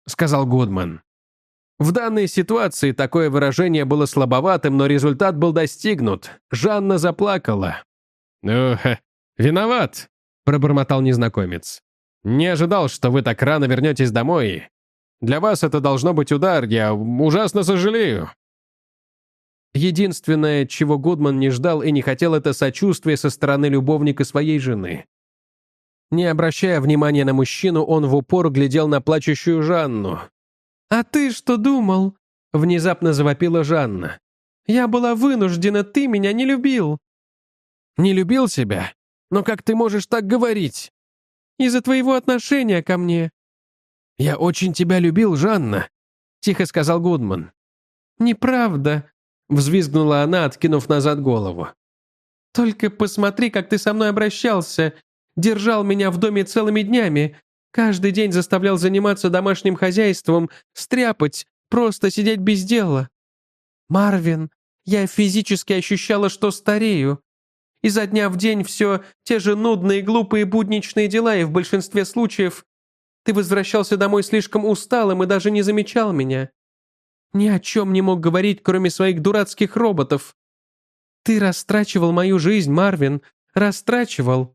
сказал Гудман. В данной ситуации такое выражение было слабоватым, но результат был достигнут. Жанна заплакала. «Ох, виноват», — пробормотал незнакомец. «Не ожидал, что вы так рано вернетесь домой. Для вас это должно быть удар, я ужасно сожалею». Единственное, чего Гудман не ждал и не хотел, это сочувствие со стороны любовника своей жены. Не обращая внимания на мужчину, он в упор глядел на плачущую Жанну. «А ты что думал?» — внезапно завопила Жанна. «Я была вынуждена, ты меня не любил». «Не любил тебя? Но как ты можешь так говорить?» «Из-за твоего отношения ко мне». «Я очень тебя любил, Жанна», — тихо сказал Гудман. «Неправда», — взвизгнула она, откинув назад голову. «Только посмотри, как ты со мной обращался. Держал меня в доме целыми днями. Каждый день заставлял заниматься домашним хозяйством, стряпать, просто сидеть без дела. Марвин, я физически ощущала, что старею. Изо дня в день все те же нудные, глупые, будничные дела, и в большинстве случаев ты возвращался домой слишком усталым и даже не замечал меня. Ни о чем не мог говорить, кроме своих дурацких роботов. Ты растрачивал мою жизнь, Марвин, растрачивал».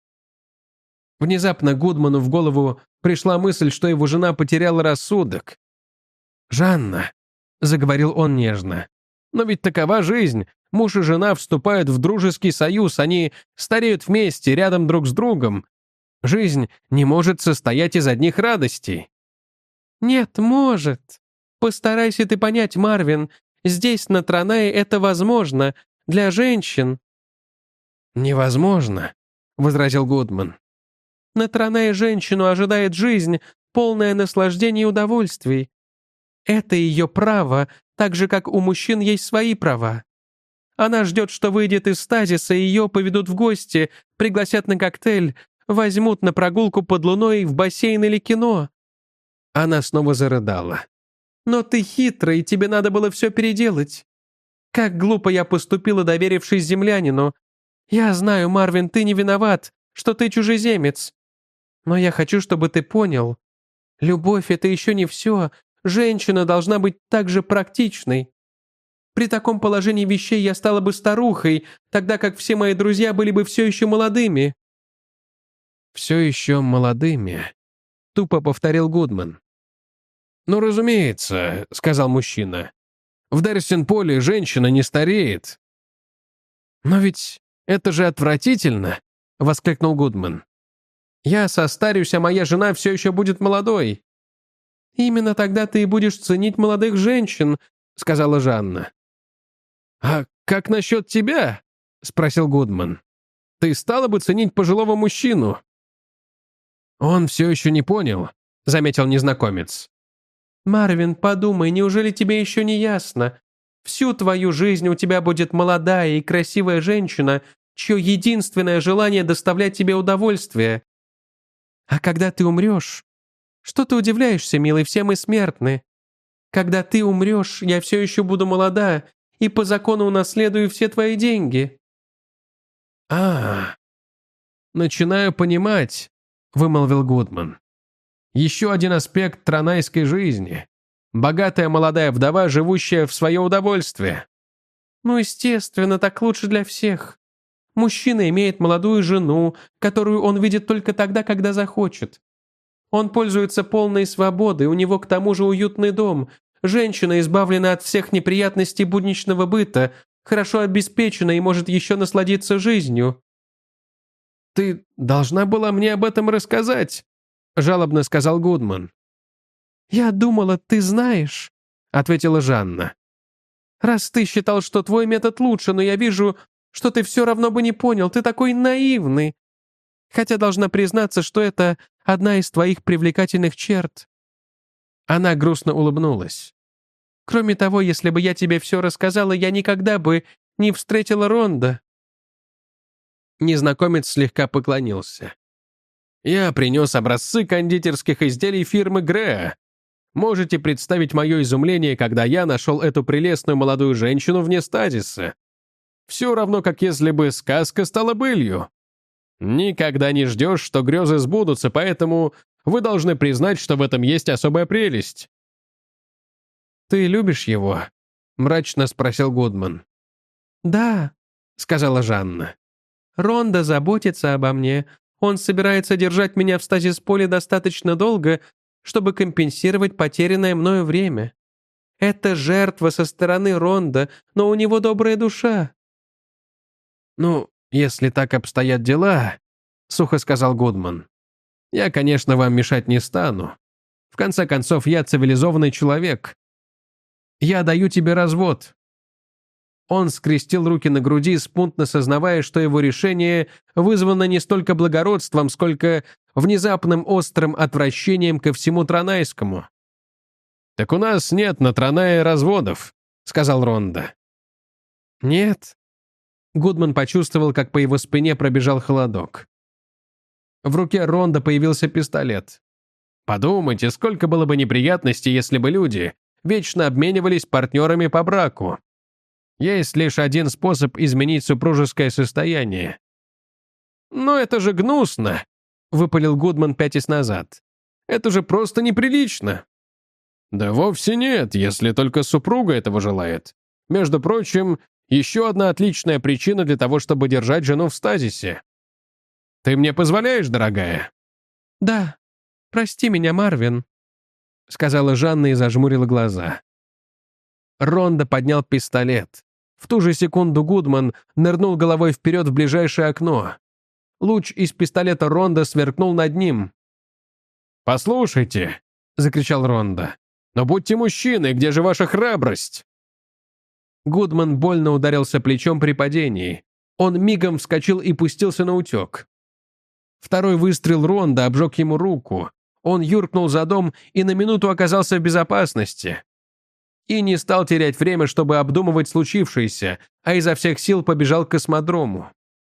Внезапно Гудману в голову пришла мысль, что его жена потеряла рассудок. «Жанна», — заговорил он нежно, — «но ведь такова жизнь. Муж и жена вступают в дружеский союз, они стареют вместе, рядом друг с другом. Жизнь не может состоять из одних радостей». «Нет, может. Постарайся ты понять, Марвин, здесь, на Транае, это возможно. Для женщин». «Невозможно», — возразил Гудман. «На Транае женщину ожидает жизнь, полная наслаждений и удовольствий. Это ее право, так же, как у мужчин есть свои права. Она ждет, что выйдет из стазиса, и ее поведут в гости, пригласят на коктейль, возьмут на прогулку под луной в бассейн или кино». Она снова зарыдала. «Но ты хитрый, тебе надо было все переделать. Как глупо я поступила, доверившись землянину. Я знаю, Марвин, ты не виноват, что ты чужеземец. Но я хочу, чтобы ты понял. Любовь — это еще не все. Женщина должна быть также практичной. При таком положении вещей я стала бы старухой, тогда как все мои друзья были бы все еще молодыми». «Все еще молодыми», — тупо повторил Гудман. «Ну, разумеется», — сказал мужчина. «В Дерсен-Поле женщина не стареет». «Но ведь это же отвратительно», — воскликнул Гудман. «Я состарюсь, а моя жена все еще будет молодой». «Именно тогда ты и будешь ценить молодых женщин», — сказала Жанна. «А как насчет тебя?» — спросил Гудман. «Ты стала бы ценить пожилого мужчину?» «Он все еще не понял», — заметил незнакомец. «Марвин, подумай, неужели тебе еще не ясно? Всю твою жизнь у тебя будет молодая и красивая женщина, чье единственное желание доставлять тебе удовольствие. А когда ты умрешь... Что ты удивляешься, милый, все мы смертны. Когда ты умрешь, я все еще буду молода и по закону унаследую все твои деньги». «А, начинаю понимать», — вымолвил Гудман. «Еще один аспект транайской жизни. Богатая молодая вдова, живущая в свое удовольствие». «Ну, естественно, так лучше для всех. Мужчина имеет молодую жену, которую он видит только тогда, когда захочет. Он пользуется полной свободой, у него к тому же уютный дом. Женщина избавлена от всех неприятностей будничного быта, хорошо обеспечена и может еще насладиться жизнью». «Ты должна была мне об этом рассказать», — жалобно сказал Гудман. «Я думала, ты знаешь», — ответила Жанна. «Раз ты считал, что твой метод лучше, но я вижу, что ты все равно бы не понял, ты такой наивный. Хотя должна признаться, что это одна из твоих привлекательных черт». Она грустно улыбнулась. «Кроме того, если бы я тебе все рассказала, я никогда бы не встретила Ронда». Незнакомец слегка поклонился. «Я принес образцы кондитерских изделий фирмы Греа. Можете представить мое изумление, когда я нашел эту прелестную молодую женщину вне стазиса. Все равно, как если бы сказка стала былью. Никогда не ждешь, что грезы сбудутся, поэтому Вы должны признать, что в этом есть особая прелесть». «Ты любишь его?» — мрачно спросил Гудман. «Да», — сказала Жанна. «Ронда заботится обо мне. Он собирается держать меня в стазис-поле достаточно долго, чтобы компенсировать потерянное мною время. Это жертва со стороны Ронда, но у него добрая душа». «Ну, если так обстоят дела», — сухо сказал Гудман, «я, конечно, вам мешать не стану. В конце концов, я цивилизованный человек. Я даю тебе развод». Он скрестил руки на груди, смутно сознавая, что его решение вызвано не столько благородством, сколько внезапным острым отвращением ко всему Транайскому. «Так у нас нет на Транае разводов», — сказал Ронда. «Нет». Гудман почувствовал, как по его спине пробежал холодок. В руке Ронда появился пистолет. «Подумайте, сколько было бы неприятностей, если бы люди вечно обменивались партнерами по браку. Есть лишь один способ изменить супружеское состояние». «Но это же гнусно», — выпалил Гудман, пятясь назад. «Это же просто неприлично». «Да вовсе нет, если только супруга этого желает. Между прочим, еще одна отличная причина для того, чтобы держать жену в стазисе. Ты мне позволяешь, дорогая?» «Да. Прости меня, Марвин», — сказала Жанна и зажмурила глаза. Ронда поднял пистолет. В ту же секунду Гудман нырнул головой вперед в ближайшее окно. Луч из пистолета Ронда сверкнул над ним. «Послушайте», — закричал Ронда, — «но будьте мужчиной, где же ваша храбрость?» Гудман больно ударился плечом при падении. Он мигом вскочил и пустился на утек. Второй выстрел Ронда обжег ему руку. Он юркнул за дом и на минуту оказался в безопасности. И не стал терять время, чтобы обдумывать случившееся, а изо всех сил побежал к космодрому.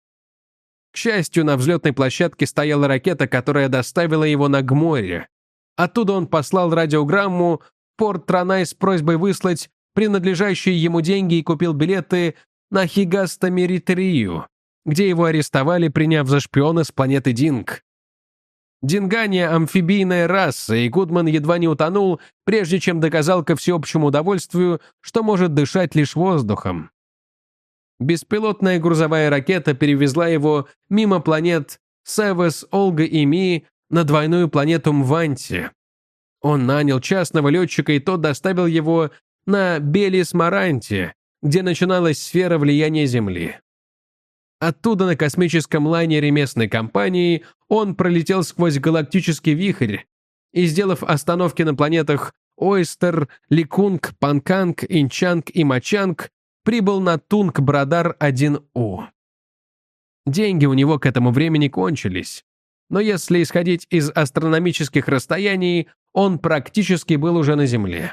К счастью, на взлетной площадке стояла ракета, которая доставила его на Гморе. Оттуда он послал радиограмму в порт Транай с просьбой выслать принадлежащие ему деньги и купил билеты на Хигастамеритрию, где его арестовали, приняв за шпиона с планеты Динг. Дингания — амфибийная раса, и Гудман едва не утонул, прежде чем доказал ко всеобщему удовольствию, что может дышать лишь воздухом. Беспилотная грузовая ракета перевезла его мимо планет Севес, Олга и Ми на двойную планету Мванти. Он нанял частного летчика, и тот доставил его на Белис-Маранти, где начиналась сфера влияния Земли. Оттуда на космическом лайнере местной компании он пролетел сквозь галактический вихрь и, сделав остановки на планетах Ойстер, Ликунг, Панканг, Инчанг и Мачанг, прибыл на Тунг-Брадар один У. Деньги у него к этому времени кончились, но если исходить из астрономических расстояний, он практически был уже на Земле.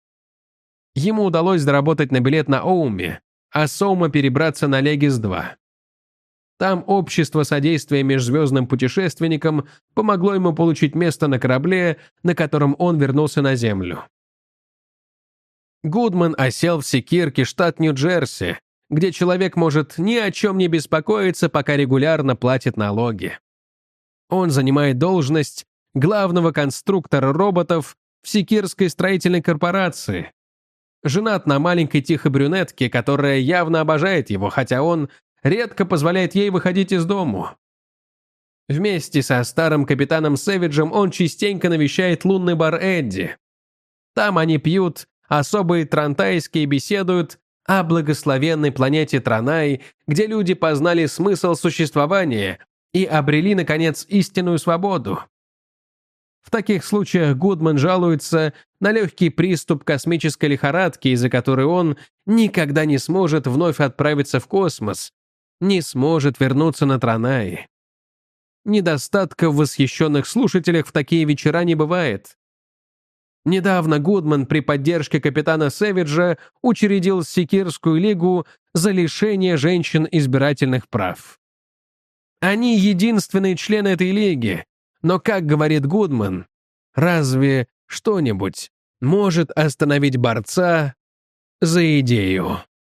Ему удалось заработать на билет на Оуме, а с Оума перебраться на Легис два. Там общество содействия межзвездным путешественникам помогло ему получить место на корабле, на котором он вернулся на Землю. Гудман осел в Секирке, штат Нью-Джерси, где человек может ни о чем не беспокоиться, пока регулярно платит налоги. Он занимает должность главного конструктора роботов в Секирской строительной корпорации. Женат на маленькой тихой брюнетке, которая явно обожает его, хотя он редко позволяет ей выходить из дому. Вместе со старым капитаном Сэвиджем он частенько навещает лунный бар Эдди. Там они пьют особые трантайские и беседуют о благословенной планете Транай, где люди познали смысл существования и обрели, наконец, истинную свободу. В таких случаях Гудман жалуется на легкий приступ космической лихорадки, из-за которой он никогда не сможет вновь отправиться в космос, не сможет вернуться на Транай. Недостатка в восхищенных слушателях в такие вечера не бывает. Недавно Гудман при поддержке капитана Сэвиджа учредил Секирскую лигу за лишение женщин избирательных прав. Они единственные члены этой лиги, но, как говорит Гудман, разве что-нибудь может остановить борца за идею?